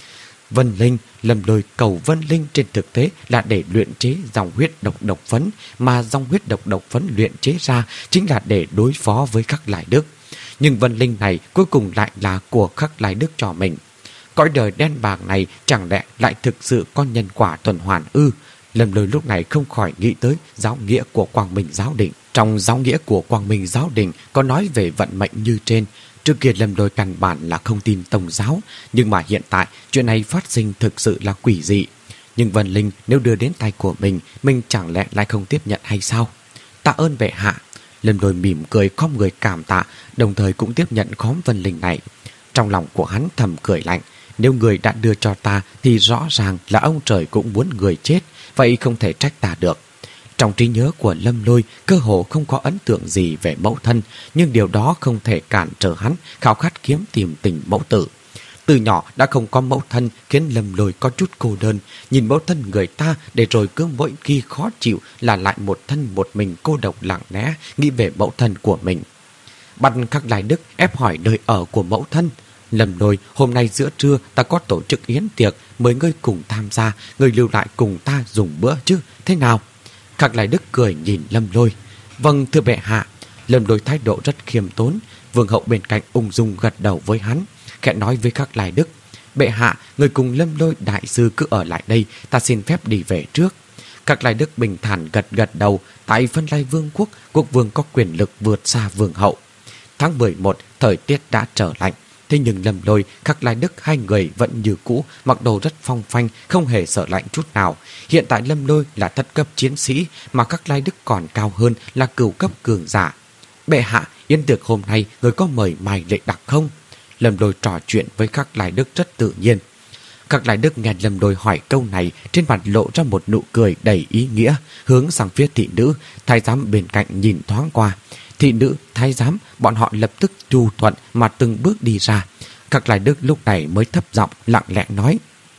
Vân Linh, Lâm Lôi cầu Vân Linh trên thực tế là để luyện chế dòng huyết độc độc phấn, mà dòng huyết độc độc phấn luyện chế ra chính là để đối phó với Khắc Lai Đức. Nhưng Vân Linh này cuối cùng lại là của Khắc Lai Đức cho mình. Cõi đời đen bạc này chẳng lẽ lại thực sự có nhân quả tuần hoàn ư? Lâm Lôi lúc này không khỏi nghĩ tới giáo nghĩa của Quang Minh Giáo Đình. Trong giáo nghĩa của Quang Minh Giáo Đình có nói về vận mệnh như trên. Trước kia Lâm Lôi căn bản là không tin Tông giáo, nhưng mà hiện tại chuyện này phát sinh thực sự là quỷ dị. Nhưng Vân Linh nếu đưa đến tay của mình, mình chẳng lẽ lại không tiếp nhận hay sao? Tạ ơn bệ hạ. Lâm Lôi mỉm cười khom người cảm tạ, đồng thời cũng tiếp nhận khóm Vân Linh này. Trong lòng của hắn thầm cười lạnh, nếu người đã đưa cho ta thì rõ ràng là ông trời cũng muốn người chết, vậy không thể trách ta được. Trong trí nhớ của Lâm Lôi cơ hồ không có ấn tượng gì về mẫu thân, nhưng điều đó không thể cản trở hắn khao khát kiếm tìm tình mẫu tử. Từ nhỏ đã không có mẫu thân khiến Lâm Lôi có chút cô đơn, nhìn mẫu thân người ta để rồi cứ mỗi khi khó chịu là lại một thân một mình cô độc lặng lẽ nghĩ về mẫu thân của mình. Bắt Khắc Lai Đức ép hỏi nơi ở của mẫu thân. Lâm Lôi, hôm nay giữa trưa ta có tổ chức yến tiệc, mời ngươi cùng tham gia, ngươi lưu lại cùng ta dùng bữa chứ, thế nào? Khắc Lai Đức cười nhìn Lâm Lôi. Vâng thưa bệ hạ. Lâm Lôi thái độ rất khiêm tốn. Vương hậu bên cạnh ung dung gật đầu với hắn, khẽ nói với Khắc Lai Đức. Bệ hạ, người cùng Lâm Lôi đại sư cứ ở lại đây, ta xin phép đi về trước. Khắc Lai Đức bình thản gật gật đầu. Tại Vân Lai Vương quốc, quốc vương có quyền lực vượt xa vương hậu. Tháng mười một, thời tiết đã trở lạnh. Thế nhưng Lâm Lôi, Khắc Lai Đức hai người vẫn như cũ, mặc đồ rất phong phanh, không hề sợ lạnh chút nào. Hiện tại Lâm Lôi là thất cấp chiến sĩ, mà Khắc Lai Đức còn cao hơn là cửu cấp cường giả. Bệ hạ, yến tiệc hôm nay người có mời Mai Lệ Đặc không? Lâm Lôi trò chuyện với Khắc Lai Đức rất tự nhiên. Khắc Lai Đức nghe Lâm Lôi hỏi câu này, trên mặt lộ ra một nụ cười đầy ý nghĩa, hướng sang phía thị nữ, thái giám bên cạnh nhìn thoáng qua. Thị nữ, thái giám, bọn họ lập tức chu thuận mà từng bước đi ra. Khắc Lai Đức lúc này mới thấp giọng lặng lẽ nói.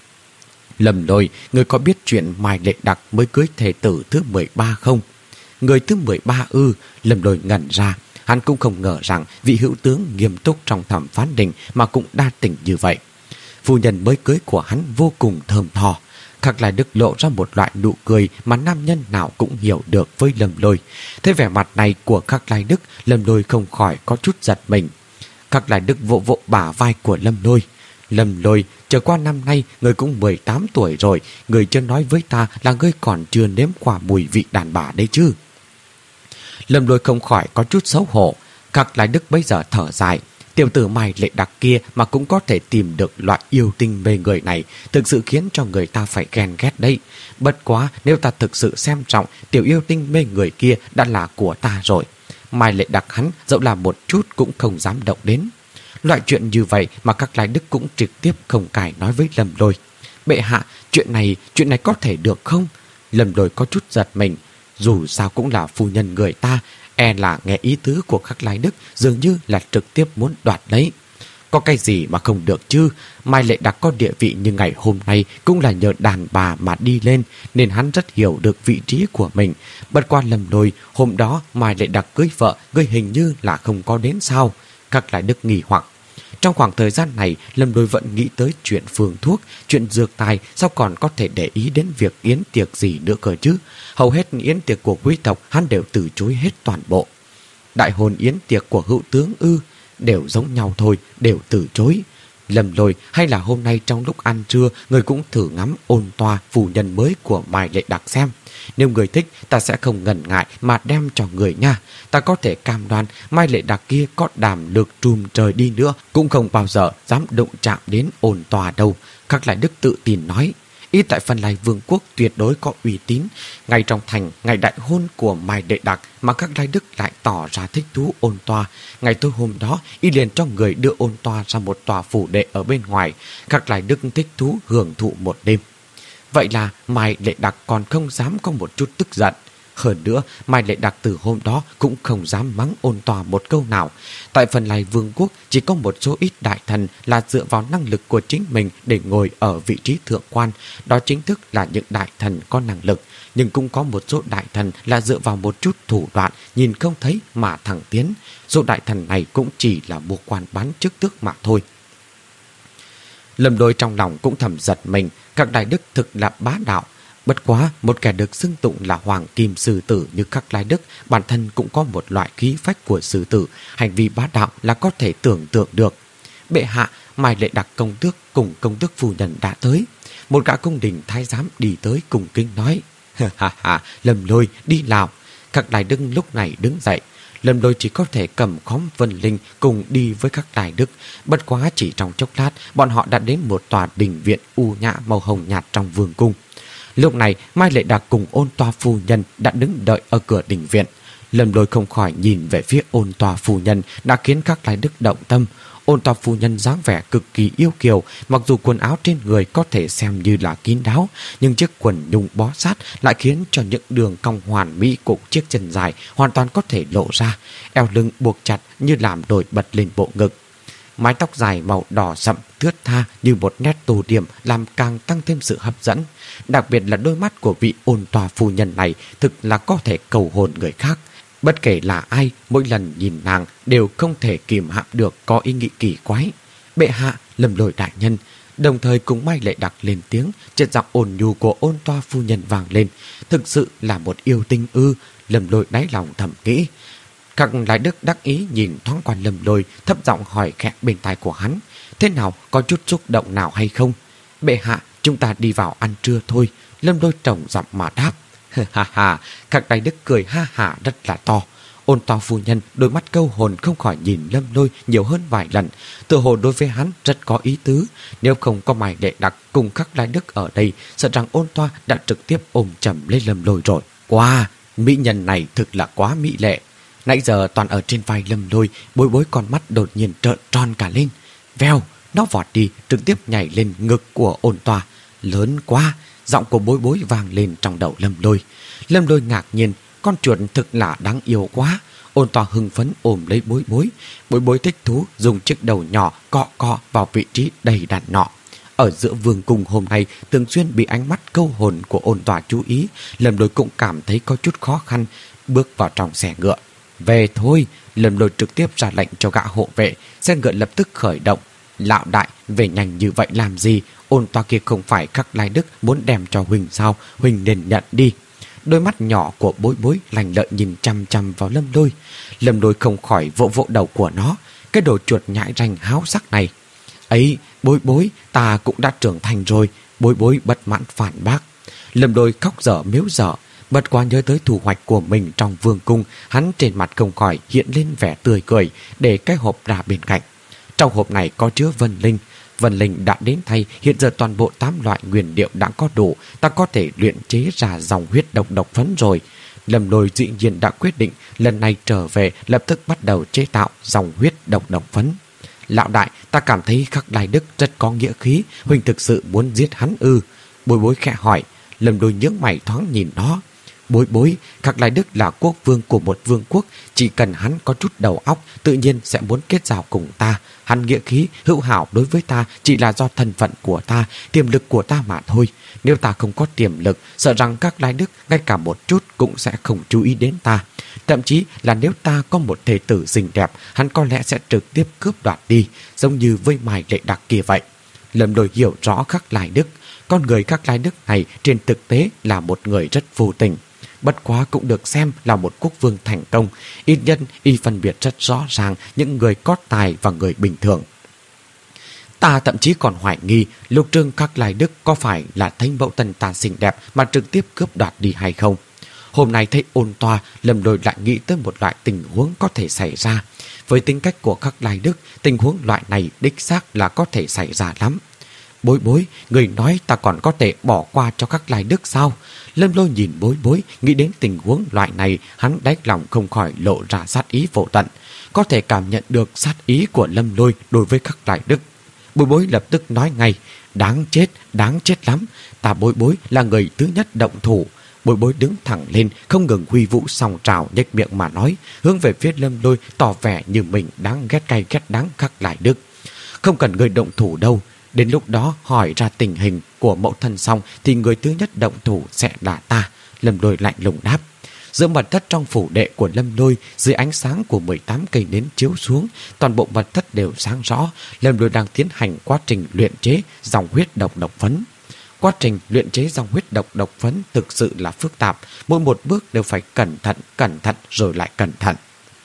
Lâm Lôi, người có biết chuyện Mai Lệ Đặc mới cưới thê tử thứ mười ba không? Người thứ mười ba ư? Lâm Lôi ngẩn ra. Hắn cũng không ngờ rằng vị hữu tướng nghiêm túc trong thẩm phán đình mà cũng đa tình như vậy. Phu nhân mới cưới của hắn vô cùng thơm tho. Khắc Lai Đức lộ ra một loại nụ cười mà nam nhân nào cũng hiểu được với Lâm Lôi. Thế vẻ mặt này của Khắc Lai Đức, Lâm Lôi không khỏi có chút giật mình. Khắc Lai Đức vỗ vỗ bả vai của Lâm Lôi. Lâm Lôi, trở qua năm nay người cũng mười tám tuổi rồi, người chưa nói với ta là ngươi còn chưa nếm qua mùi vị đàn bà đấy chứ. Lâm Lôi không khỏi có chút xấu hổ. Khắc Lai Đức bây giờ thở dài. Tiểu tử Mai Lệ Đặc kia mà cũng có thể tìm được loại yêu tinh mê người này, thực sự khiến cho người ta phải ghen ghét đấy. Bất quá nếu ta thực sự xem trọng, tiểu yêu tinh mê người kia đã là của ta rồi. Mai Lệ Đặc hắn dẫu là một chút cũng không dám động đến. Loại chuyện như vậy mà Khắc Lai Đức cũng trực tiếp không cài nói với Lâm Lôi. Bệ hạ, chuyện này, chuyện này có thể được không? Lâm Lôi có chút giật mình. Dù sao cũng là phu nhân người ta, e là nghe ý tứ của Khắc Lai Đức dường như là trực tiếp muốn đoạt lấy. Có cái gì mà không được chứ? Mai Lệ Đặc có địa vị như ngày hôm nay cũng là nhờ đàn bà mà đi lên, nên hắn rất hiểu được vị trí của mình. Bất qua Lâm Lôi, hôm đó Mai Lệ Đặc cưới vợ, ngươi hình như là không có đến sao? Khắc Lai Đức nghi hoặc. Trong khoảng thời gian này, Lâm Lôi vẫn nghĩ tới chuyện phương thuốc, chuyện dược tài, sao còn có thể để ý đến việc yến tiệc gì nữa cơ chứ? Hầu hết yến tiệc của quý tộc hắn đều từ chối hết toàn bộ. Đại hôn yến tiệc của hữu tướng ư? Đều giống nhau thôi, đều từ chối. Lâm Lôi, hay là hôm nay trong lúc ăn trưa, người cũng thử ngắm ôn toa phu nhân mới của Mai Lệ Đặc xem. Nếu người thích, ta sẽ không ngần ngại mà đem cho người nha. Ta có thể cam đoan Mai Lệ Đặc kia có đảm lực trùm trời đi nữa cũng không bao giờ dám đụng chạm đến ôn toa đâu. Khắc Lai Đức tự tin nói. Ý tại Phần Lai Vương quốc tuyệt đối có uy tín. Ngay trong thành, ngày đại hôn của Mai Lệ Đặc mà Khắc Lai Đức lại tỏ ra thích thú ôn toa. Ngày tối hôm đó, y liền cho người đưa ôn toa ra một tòa phủ đệ ở bên ngoài. Khắc Lai Đức thích thú hưởng thụ một đêm. Vậy là Mai Lệ Đặc còn không dám có một chút tức giận. Hơn nữa, Mai Lệ Đặc từ hôm đó cũng không dám mắng ôn toa một câu nào. Tại Phần Lai Vương quốc, chỉ có một số ít đại thần là dựa vào năng lực của chính mình để ngồi ở vị trí thượng quan. Đó chính thức là những đại thần có năng lực. Nhưng cũng có một số đại thần là dựa vào một chút thủ đoạn nhìn không thấy mà thẳng tiến. Số đại thần này cũng chỉ là mua quan bán chức tước mà thôi. Lâm Lôi trong lòng cũng thầm giật mình, các đại đức thực là bá đạo. Bất quá, một kẻ được xưng tụng là hoàng kim sư tử như Khắc Lai Đức, bản thân cũng có một loại khí phách của sư tử, hành vi bá đạo là có thể tưởng tượng được. Bệ hạ, Mai Lệ Đặc công tước cùng công tước phu nhân đã tới. Một gã cung đình thái giám đi tới cùng kính nói. Ha ha, Lâm Lôi đi nào. Khắc Lai Đức lúc này đứng dậy. Lâm Lôi chỉ có thể cầm khóm Vân Linh cùng đi với Khắc Lai Đức. Bất quá chỉ trong chốc lát, bọn họ đã đến một tòa đình viện u nhã màu hồng nhạt trong vương cung. Lúc này, Mai Lệ Đặc cùng ôn toa phu nhân đã đứng đợi ở cửa đình viện. Lâm Lôi không khỏi nhìn về phía ôn toa phu nhân đã khiến Khắc Lai Đức động tâm. Ôn toa phu nhân dáng vẻ cực kỳ yêu kiều, mặc dù quần áo trên người có thể xem như là kín đáo, nhưng chiếc quần nhung bó sát lại khiến cho những đường cong hoàn mỹ của chiếc chân dài hoàn toàn có thể lộ ra, eo lưng buộc chặt như làm nổi bật lên bộ ngực. Mái tóc dài màu đỏ sậm thướt tha như một nét tô điểm làm càng tăng thêm sự hấp dẫn. Đặc biệt là đôi mắt của vị ôn tòa phu nhân này thực là có thể cầu hồn người khác. Bất kể là ai, mỗi lần nhìn nàng đều không thể kìm hãm được có ý nghĩ kỳ quái. Bệ hạ, Lâm Lôi đại nhân. Đồng thời cùng Mai Lệ Đặc lên tiếng, chất giọng ôn nhu của ôn toa phu nhân vang lên. Thực sự là một yêu tinh ư? Lâm Lôi đáy lòng thầm nghĩ. Khắc Lai Đức đắc ý nhìn thoáng qua Lâm Lôi, thấp giọng hỏi khẽ bên tai của hắn. Thế nào, có chút xúc động nào hay không? Bệ hạ, chúng ta đi vào ăn trưa thôi. Lâm Lôi trầm giọng mà đáp. Ha ha, Khắc Lai Đức cười ha ha rất là to. Ôn toa phu nhân đôi mắt câu hồn không khỏi nhìn Lâm Lôi nhiều hơn vài lần. Tự hồ đối với hắn rất có ý tứ. Nếu không có Mai Lệ Đặc cùng Khắc Lai Đức ở đây, sợ rằng ôn toa đã trực tiếp ôm chầm lên Lâm Lôi rồi. Wow, mỹ nhân này thực là quá mỹ lệ. Nãy giờ toàn ở trên vai Lâm Lôi, Bối Bối con mắt đột nhiên trợn tròn cả lên. Vèo, nó vọt đi, trực tiếp nhảy lên ngực của ôn toa. Lớn quá, giọng của Bối Bối vang lên trong đầu Lâm Lôi. Lâm Lôi ngạc nhiên, con chuột thực là đáng yêu quá. Ôn toa hưng phấn ôm lấy Bối Bối. Bối Bối thích thú dùng chiếc đầu nhỏ cọ cọ vào vị trí đầy đặn nọ. Ở giữa vương cung hôm nay thường xuyên bị ánh mắt câu hồn của ôn toa chú ý. Lâm Lôi cũng cảm thấy có chút khó khăn, bước vào trong xe ngựa. Về thôi, Lâm Lôi trực tiếp ra lệnh cho gã hộ vệ. Xe ngựa lập tức khởi động. Lão đại, về nhanh như vậy làm gì? Ôn toa kia không phải Khắc Lai Đức muốn đem cho Huỳnh sao? Huỳnh nên nhận đi. Đôi mắt nhỏ của Bối Bối lành lợi nhìn chăm chăm vào Lâm Lôi. Lâm Lôi không khỏi vỗ vỗ đầu của nó. Cái đồ chuột nhãi ranh háo sắc này. Ấy, Bối Bối, ta cũng đã trưởng thành rồi. Bối Bối bất mãn phản bác. Lâm Lôi khóc dở miếu dở. Bất quá nhớ tới thu hoạch của mình trong vương cung, hắn trên mặt không khỏi hiện lên vẻ tươi cười, để cái hộp ra bên cạnh. Trong hộp này có chứa Vân Linh. Vân Linh đã đến thay, hiện giờ toàn bộ tám loại nguyên liệu đã có đủ, ta có thể luyện chế ra dòng huyết độc độc phấn rồi. Lâm Lôi dĩ nhiên đã quyết định lần này trở về lập tức bắt đầu chế tạo dòng huyết độc độc phấn. Lão đại, ta cảm thấy Khắc Lai Đức rất có nghĩa khí, Huỳnh thực sự muốn giết hắn ư? Bối Bối khẽ hỏi. Lâm Lôi nhướng mày thoáng nhìn nó. Bối bối, Khắc Lai Đức là quốc vương của một vương quốc, chỉ cần hắn có chút đầu óc, tự nhiên sẽ muốn kết giao cùng ta. Hắn nghĩa khí, hữu hảo đối với ta chỉ là do thân phận của ta, tiềm lực của ta mà thôi. Nếu ta không có tiềm lực, sợ rằng Khắc Lai Đức ngay cả một chút cũng sẽ không chú ý đến ta. Thậm chí là nếu ta có một thê tử xinh đẹp, hắn có lẽ sẽ trực tiếp cướp đoạt đi, giống như với Mai Lệ Đặc kia vậy. Lâm Lôi hiểu rõ Khắc Lai Đức. Con người Khắc Lai Đức này trên thực tế là một người rất vô tình. Bất quá cũng được xem là một quốc vương thành công. Ít nhân y phân biệt rất rõ ràng những người có tài và người bình thường. Ta thậm chí còn hoài nghi Lục Trương Khắc Lai Đức có phải là thấy mẫu tần ta xinh đẹp mà trực tiếp cướp đoạt đi hay không. Hôm nay thấy ôn toa, Lâm Lôi lại nghĩ tới một loại tình huống có thể xảy ra. Với tính cách của Khắc Lai Đức, tình huống loại này đích xác là có thể xảy ra lắm. Bối bối, người nói ta còn có thể bỏ qua cho Khắc Lai Đức sao? Lâm Lôi nhìn bối bối, nghĩ đến tình huống loại này, hắn đáy lòng không khỏi lộ ra sát ý vô tận. Có thể cảm nhận được sát ý của Lâm Lôi đối với Khắc Lai Đức. Bối bối lập tức nói ngay, đáng chết, đáng chết lắm. Ta bối bối là người thứ nhất động thủ. Bối bối đứng thẳng lên, không ngừng huy vũ song trào nhếch miệng mà nói, hướng về phía Lâm Lôi tỏ vẻ như mình đáng ghét cay ghét đắng Khắc Lai Đức. Không cần người động thủ đâu. Đến lúc đó hỏi ra tình hình của mẫu thân xong thì người thứ nhất động thủ sẽ là ta. Lâm Lôi lạnh lùng đáp. Giữa mật thất trong phủ đệ của Lâm Lôi, dưới ánh sáng của mười tám cây nến chiếu xuống, toàn bộ mật thất đều sáng rõ. Lâm Lôi đang tiến hành quá trình luyện chế dòng huyết độc độc phấn. Quá trình luyện chế dòng huyết độc độc phấn thực sự là phức tạp. Mỗi một bước đều phải cẩn thận, cẩn thận rồi lại cẩn thận.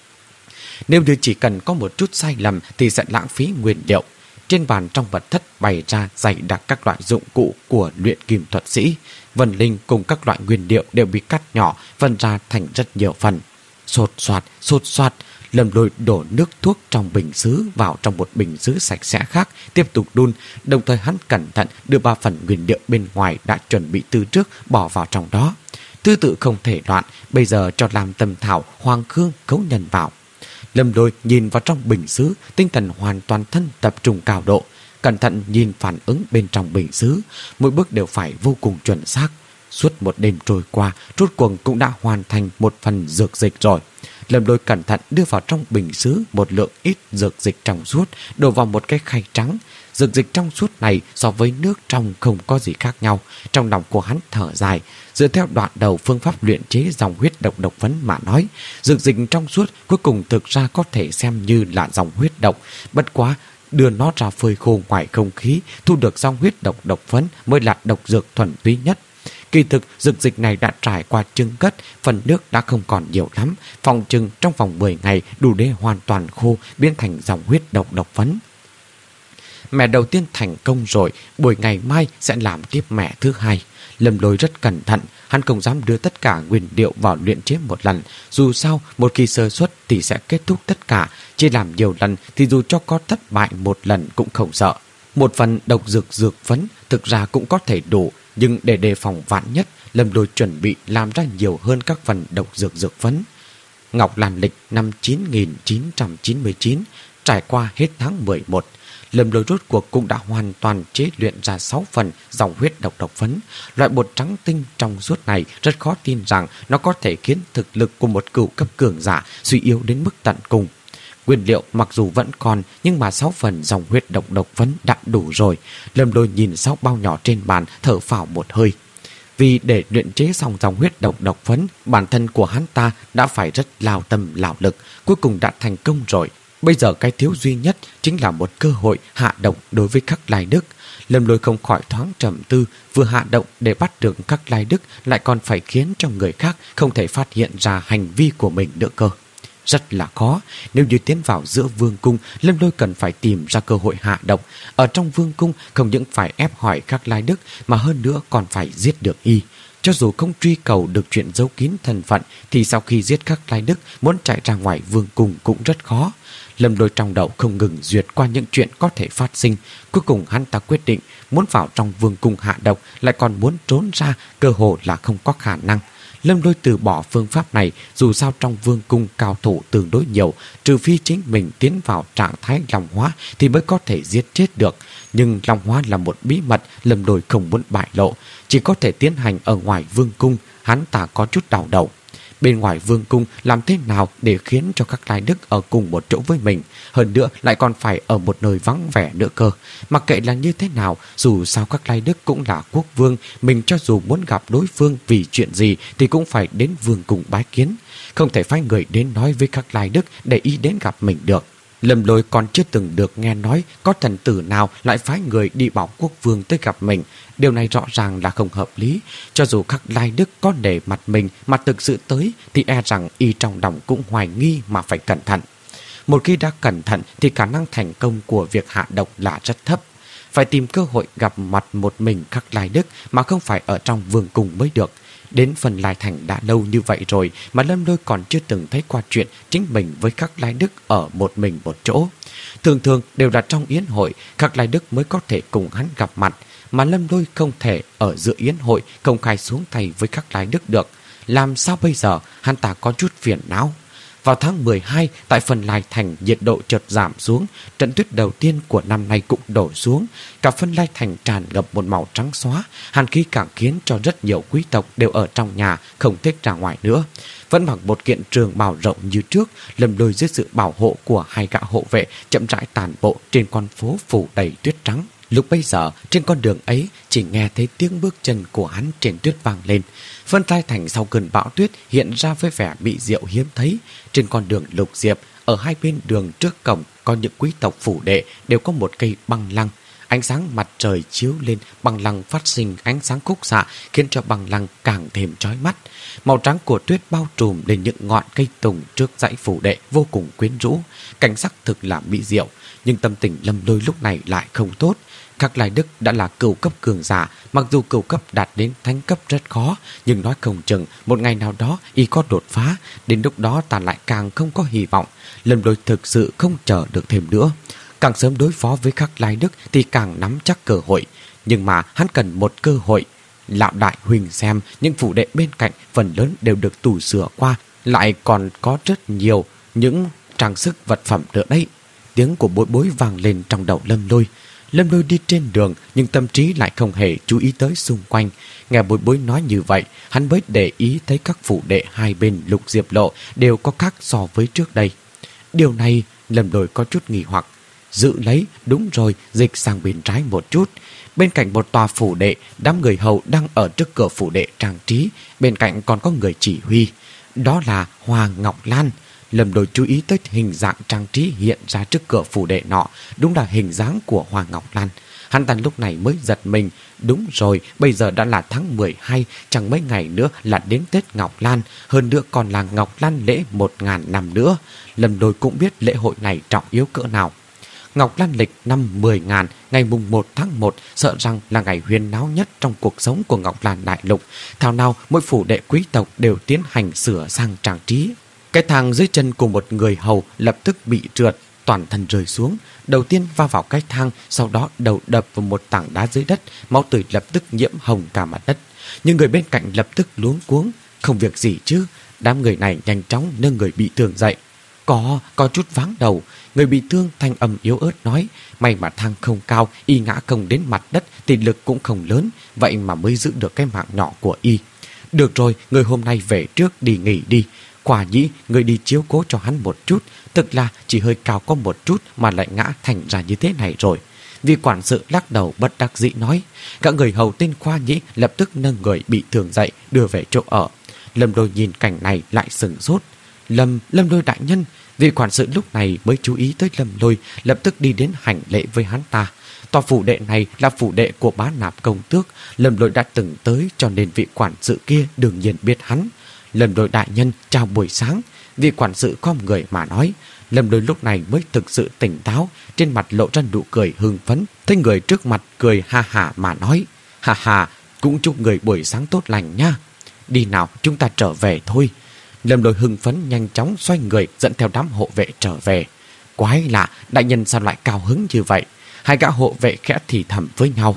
Nếu như chỉ cần có một chút sai lầm thì sẽ lãng phí nguyên liệu. Trên bàn trong mật thất bày ra dày đặc các loại dụng cụ của luyện kim thuật sĩ. Vân linh cùng các loại nguyên liệu đều bị cắt nhỏ, phân ra thành rất nhiều phần. Sột soạt, sột soạt, Lâm Lôi đổ nước thuốc trong bình sứ vào trong một bình sứ sạch sẽ khác, tiếp tục đun, đồng thời hắn cẩn thận đưa ba phần nguyên liệu bên ngoài đã chuẩn bị từ trước bỏ vào trong đó. Thứ tự không thể loạn, bây giờ cho làm tầm thảo, hoàng khương, cấu nhân vào. Lâm Lôi nhìn vào trong bình sứ, tinh thần hoàn toàn thân tập trung cao độ, cẩn thận nhìn phản ứng bên trong bình sứ, mỗi bước đều phải vô cùng chuẩn xác. Suốt một đêm trôi qua, rốt cuộc cũng đã hoàn thành một phần dược dịch rồi. Lâm Lôi cẩn thận đưa vào trong bình sứ một lượng ít dược dịch trong suốt, đổ vào một cái khay trắng. Dược dịch trong suốt này so với nước trong không có gì khác nhau. Trong lòng của hắn thở dài, dựa theo đoạn đầu phương pháp luyện chế dòng huyết độc độc phấn mà nói, dược dịch trong suốt cuối cùng thực ra có thể xem như là dòng huyết độc. Bất quá, đưa nó ra phơi khô ngoài không khí, thu được dòng huyết độc độc phấn mới là độc dược thuần túy nhất. Kỳ thực, dược dịch này đã trải qua chưng cất, phần nước đã không còn nhiều lắm, phòng chừng trong vòng mười ngày đủ để hoàn toàn khô, biến thành dòng huyết độc độc phấn. Mẹ đầu tiên thành công rồi, buổi ngày mai sẽ làm tiếp mẹ thứ hai. Lâm Lôi rất cẩn thận, hắn không dám đưa tất cả nguyên liệu vào luyện chế một lần. Dù sao, một khi sơ suất thì sẽ kết thúc tất cả, chỉ làm nhiều lần thì dù cho có thất bại một lần cũng không sợ. Một phần độc dược dược phấn thực ra cũng có thể đủ, nhưng để đề phòng vạn nhất, Lâm Lôi chuẩn bị làm ra nhiều hơn các phần độc dược dược phấn. Ngọc Lan lịch năm chín nghìn chín trăm chín mươi chín, trải qua hết tháng mười một, Lâm Lôi rốt cuộc cũng đã hoàn toàn chế luyện ra sáu phần dòng huyết độc độc phấn. Loại bột trắng tinh trong suốt này rất khó tin rằng nó có thể khiến thực lực của một cửu cấp cường giả suy yếu đến mức tận cùng. Nguyên liệu mặc dù vẫn còn, nhưng mà sáu phần dòng huyết độc độc phấn đã đủ rồi. Lâm Lôi nhìn sáu bao nhỏ trên bàn, thở phào một hơi. Vì để luyện chế xong dòng huyết độc độc phấn, bản thân của hắn ta đã phải rất lao tâm lao lực, cuối cùng đã thành công rồi. Bây giờ cái thiếu duy nhất chính là một cơ hội hạ độc đối với Khắc Lai Đức. Lâm Lôi không khỏi thoáng trầm tư, vừa hạ động để bắt được Khắc Lai Đức lại còn phải khiến cho người khác không thể phát hiện ra hành vi của mình nữa cơ. Rất là khó, nếu như tiến vào giữa vương cung, Lâm Lôi cần phải tìm ra cơ hội hạ độc. Ở trong vương cung không những phải ép hỏi Khắc Lai Đức mà hơn nữa còn phải giết được y. Cho dù không truy cầu được chuyện giấu kín thân phận thì sau khi giết Khắc Lai Đức muốn chạy ra ngoài vương cung cũng rất khó. Lâm Lôi trong đầu không ngừng duyệt qua những chuyện có thể phát sinh. Cuối cùng hắn ta quyết định muốn vào trong vương cung hạ độc lại còn muốn trốn ra, cơ hồ là không có khả năng. Lâm Lôi từ bỏ phương pháp này, dù sao trong vương cung cao thủ tương đối nhiều, trừ phi chính mình tiến vào trạng thái long hóa thì mới có thể giết chết được. Nhưng long hóa là một bí mật Lâm Lôi không muốn bại lộ, chỉ có thể tiến hành ở ngoài vương cung. Hắn ta có chút đau đầu. Bên ngoài vương cung làm thế nào để khiến cho các lai đức ở cùng một chỗ với mình, hơn nữa lại còn phải ở một nơi vắng vẻ nữa cơ. Mặc kệ là như thế nào, dù sao các lai đức cũng là quốc vương, mình cho dù muốn gặp đối phương vì chuyện gì thì cũng phải đến vương cung bái kiến, không thể phái người đến nói với các lai đức để ý đến gặp mình được. Lâm Lôi còn chưa từng được nghe nói có thần tử nào lại phái người đi bảo quốc vương tới gặp mình. Điều này rõ ràng là không hợp lý. Cho dù các lai đức có để mặt mình mà thực sự tới thì e rằng y trong lòng cũng hoài nghi mà phải cẩn thận. Một khi đã cẩn thận thì khả năng thành công của việc hạ độc là rất thấp. Phải tìm cơ hội gặp mặt một mình các lai đức mà không phải ở trong vương cung mới được. Đến phần Lai Thành đã lâu như vậy rồi mà Lâm Lôi còn chưa từng thấy qua chuyện chính mình với các lai đức ở một mình một chỗ. Thường thường đều là trong yến hội các lai đức mới có thể cùng hắn gặp mặt, mà Lâm Lôi không thể ở giữa yến hội công khai xuống tay với các lai đức được. Làm sao bây giờ? Hắn ta có chút phiền não. Vào tháng mười hai, tại phần Lai Thành nhiệt độ chợt giảm xuống, trận tuyết đầu tiên của năm nay cũng đổ xuống. Cả phân Lai Thành tràn ngập một màu trắng xóa, hàn khí càng khiến cho rất nhiều quý tộc đều ở trong nhà, không thích ra ngoài nữa. Vẫn mặc một kiện trường bào rộng như trước, Lâm Lôi dưới sự bảo hộ của hai gã hộ vệ chậm rãi tản bộ trên con phố phủ đầy tuyết trắng. Lúc bấy giờ, trên con đường ấy chỉ nghe thấy tiếng bước chân của hắn trên tuyết vang lên. Phân Lai Thành sau cơn bão tuyết hiện ra với vẻ bị diệu hiếm thấy. Trên con đường Lục Diệp, ở hai bên đường trước cổng có những quý tộc phủ đệ đều có một cây băng lăng. Ánh sáng mặt trời chiếu lên băng lăng phát sinh ánh sáng khúc xạ, khiến cho băng lăng càng thêm chói mắt. Màu trắng của tuyết bao trùm lên những ngọn cây tùng trước dãy phủ đệ vô cùng quyến rũ. Cảnh sắc thực là mỹ diệu, nhưng tâm tình Lâm Lôi lúc này lại không tốt. Các lai đức đã là cửu cấp cường giả, mặc dù cửu cấp đạt đến thánh cấp rất khó, nhưng nói không chừng một ngày nào đó y có đột phá, đến lúc đó ta lại càng không có hy vọng. Lâm Lôi thực sự không chờ được thêm nữa. Càng sớm đối phó với các lai đức thì càng nắm chắc cơ hội, nhưng mà hắn cần một cơ hội. Lão đại huỳnh xem, những phủ đệ bên cạnh phần lớn đều được tù sửa qua, lại còn có rất nhiều những trang sức vật phẩm nữa đấy. Tiếng của Bối Bối vang lên trong đầu Lâm Lôi. Lâm Lôi đi trên đường nhưng tâm trí lại không hề chú ý tới xung quanh. Nghe Bối Bối nói như vậy, hắn mới để ý thấy các phủ đệ hai bên Lục Diệp Lộ đều có khác so với trước đây. Điều này Lâm Lôi có chút nghi hoặc. Dự lấy, đúng rồi, dịch sang bên trái một chút. Bên cạnh một tòa phủ đệ, đám người hầu đang ở trước cửa phủ đệ trang trí. Bên cạnh còn có người chỉ huy. Đó là Hoa Ngọc Lan. Lâm Lôi chú ý tới hình dạng trang trí hiện ra trước cửa phủ đệ nọ, đúng là hình dáng của Hoa Ngọc Lan. Hắn ta lúc này mới giật mình. Đúng rồi, bây giờ đã là tháng mười hai, chẳng mấy ngày nữa là đến Tết Ngọc Lan, hơn nữa còn là Ngọc Lan lễ một ngàn năm nữa. Lâm Lôi cũng biết lễ hội này trọng yếu cỡ nào. Ngọc Lan lịch năm mười ngàn, ngày mùng một tháng một, sợ rằng là ngày huyên náo nhất trong cuộc sống của Ngọc Lan đại lục. Thảo nào mỗi phủ đệ quý tộc đều tiến hành sửa sang trang trí. Cái thang dưới chân của một người hầu lập tức bị trượt, toàn thân rơi xuống. Đầu tiên va vào cái thang, sau đó đầu đập vào một tảng đá dưới đất, máu tươi lập tức nhiễm hồng cả mặt đất. Nhưng người bên cạnh lập tức luống cuống. Không việc gì chứ? Đám người này nhanh chóng nâng người bị thương dậy. Có, có chút váng đầu. Người bị thương thanh âm yếu ớt nói, may mà thang không cao, y ngã không đến mặt đất thì lực cũng không lớn, vậy mà mới giữ được cái mạng nhỏ của y. Được rồi, người hôm nay về trước đi nghỉ đi. Quả nhĩ, người đi chiếu cố cho hắn một chút, thực là chỉ hơi cao có một chút mà lại ngã thành ra như thế này rồi. Vì quản sự lắc đầu bất đắc dĩ nói. Các người hầu tên Khoa Nhĩ lập tức nâng người bị thương dậy đưa về chỗ ở. Lâm Lôi nhìn cảnh này lại sừng sốt. Lâm, Lâm Lôi đại nhân. Vị quản sự lúc này mới chú ý tới Lâm Lôi, lập tức đi đến hành lễ với hắn ta. Tòa phủ đệ này là phủ đệ của bá nạp công tước. Lâm Lôi đã từng tới, cho nên vị quản sự kia đương nhiên biết hắn. Lâm Lôi đại nhân, chào buổi sáng. Vị quản sự khom người mà nói. Lâm Lôi lúc này mới thực sự tỉnh táo, trên mặt lộ ra nụ cười hưng phấn. Thấy người trước mặt cười ha hả mà nói. Ha ha, cũng chúc người buổi sáng tốt lành nha. Đi nào, chúng ta trở về thôi. Lâm Lôi hưng phấn nhanh chóng xoay người dẫn theo đám hộ vệ trở về. Quái lạ, đại nhân sao lại cao hứng như vậy? Hai gã hộ vệ khẽ thì thầm với nhau.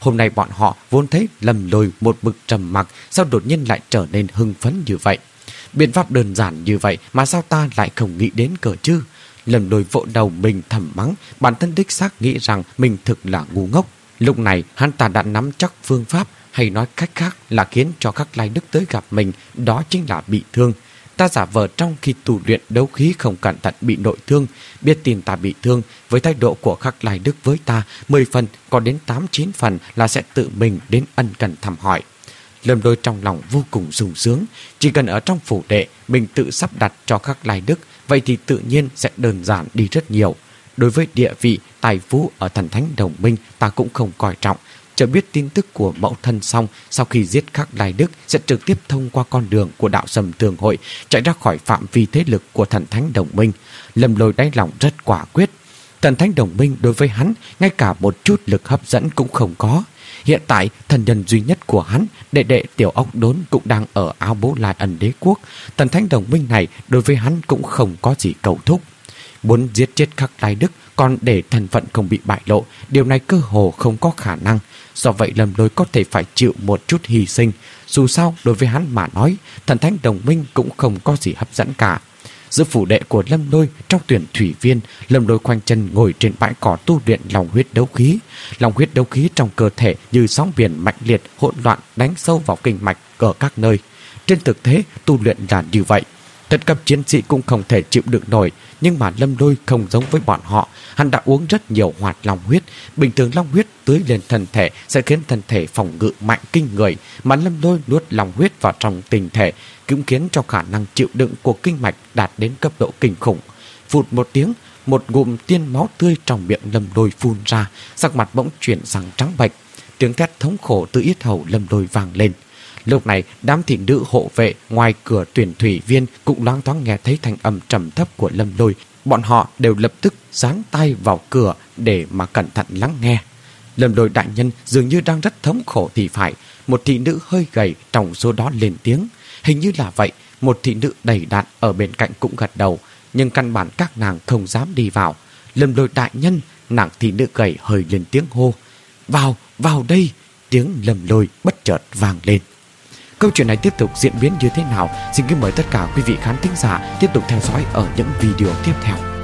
Hôm nay bọn họ vốn thấy Lâm Lôi một mực trầm mặc, sao đột nhiên lại trở nên hưng phấn như vậy? Biện pháp đơn giản như vậy mà sao ta lại không nghĩ đến cỡ chứ? Lâm Lôi vỗ đầu mình thầm mắng, bản thân đích xác nghĩ rằng mình thực là ngu ngốc. Lúc này hắn ta đã nắm chắc phương pháp, hay nói cách khác là khiến cho Khắc Lai Đức tới gặp mình, đó chính là bị thương. Ta giả vờ trong khi tu luyện đấu khí không cẩn thận bị nội thương, biết tin ta bị thương, với thái độ của Khắc Lai Đức với ta, mười phần có đến tám chín phần là sẽ tự mình đến ân cần thăm hỏi. Lâm Lôi trong lòng vô cùng sung sướng, chỉ cần ở trong phủ đệ mình tự sắp đặt cho Khắc Lai Đức, vậy thì tự nhiên sẽ đơn giản đi rất nhiều. Đối với địa vị, tài phú ở Thần Thánh Đồng Minh ta cũng không coi trọng. Chờ biết tin tức của mẫu thân xong, sau khi giết Khắc Lai Đức sẽ trực tiếp thông qua con đường của đạo Sầm Thường Hội, chạy ra khỏi phạm vi thế lực của Thần Thánh Đồng Minh. Lâm Lôi đáy lòng rất quả quyết. Thần Thánh Đồng Minh đối với hắn ngay cả một chút lực hấp dẫn cũng không có. Hiện tại thần nhân duy nhất của hắn, đệ đệ Tiểu Ốc Đốn cũng đang ở Áo Bố Lai Ẩn Đế Quốc. Thần Thánh Đồng Minh này đối với hắn cũng không có gì cầu thúc. Muốn giết chết Khắc Lai Đức còn để thân phận không bị bại lộ, điều này cơ hồ không có khả năng. Do vậy Lâm Lôi có thể phải chịu một chút hy sinh. Dù sao đối với hắn mà nói, Thần Thánh Đồng Minh cũng không có gì hấp dẫn cả. Giữa phủ đệ của Lâm Lôi trong tuyển thủy viên, Lâm Lôi khoanh chân ngồi trên bãi cỏ tu luyện lòng huyết đấu khí. Lòng huyết đấu khí trong cơ thể như sóng biển mạnh liệt hỗn loạn đánh sâu vào kinh mạch ở các nơi. Trên thực tế tu luyện là như vậy. Thật cấp chiến sĩ cũng không thể chịu đựng nổi, nhưng mà Lâm Lôi không giống với bọn họ. Hắn đã uống rất nhiều hoạt long huyết. Bình thường long huyết tưới lên thân thể sẽ khiến thân thể phòng ngự mạnh kinh người, mà Lâm Lôi nuốt long huyết vào trong tinh thể cũng khiến cho khả năng chịu đựng của kinh mạch đạt đến cấp độ kinh khủng. Phụt một tiếng, một ngụm tiên máu tươi trong miệng Lâm Lôi phun ra, sắc mặt bỗng chuyển sang trắng bệch. Tiếng thét thống khổ từ yết hầu Lâm Lôi vang lên. Lúc này đám thị nữ hộ vệ ngoài cửa tuyển thủy viên cũng loáng thoáng nghe thấy thanh âm trầm thấp của Lâm Lôi. Bọn họ đều lập tức dán tay vào cửa để mà cẩn thận lắng nghe. Lâm Lôi đại nhân dường như đang rất thống khổ thì phải. Một thị nữ hơi gầy trong số đó lên tiếng. Hình như là vậy. Một thị nữ đầy đặn ở bên cạnh cũng gật đầu, nhưng căn bản các nàng không dám đi vào. Lâm Lôi đại nhân, nàng thị nữ gầy hơi lên tiếng hô. Vào, vào đây. Tiếng Lâm Lôi bất chợt vang lên. Câu chuyện này tiếp tục diễn biến như thế nào? Xin kính mời tất cả quý vị khán thính giả tiếp tục theo dõi ở những video tiếp theo.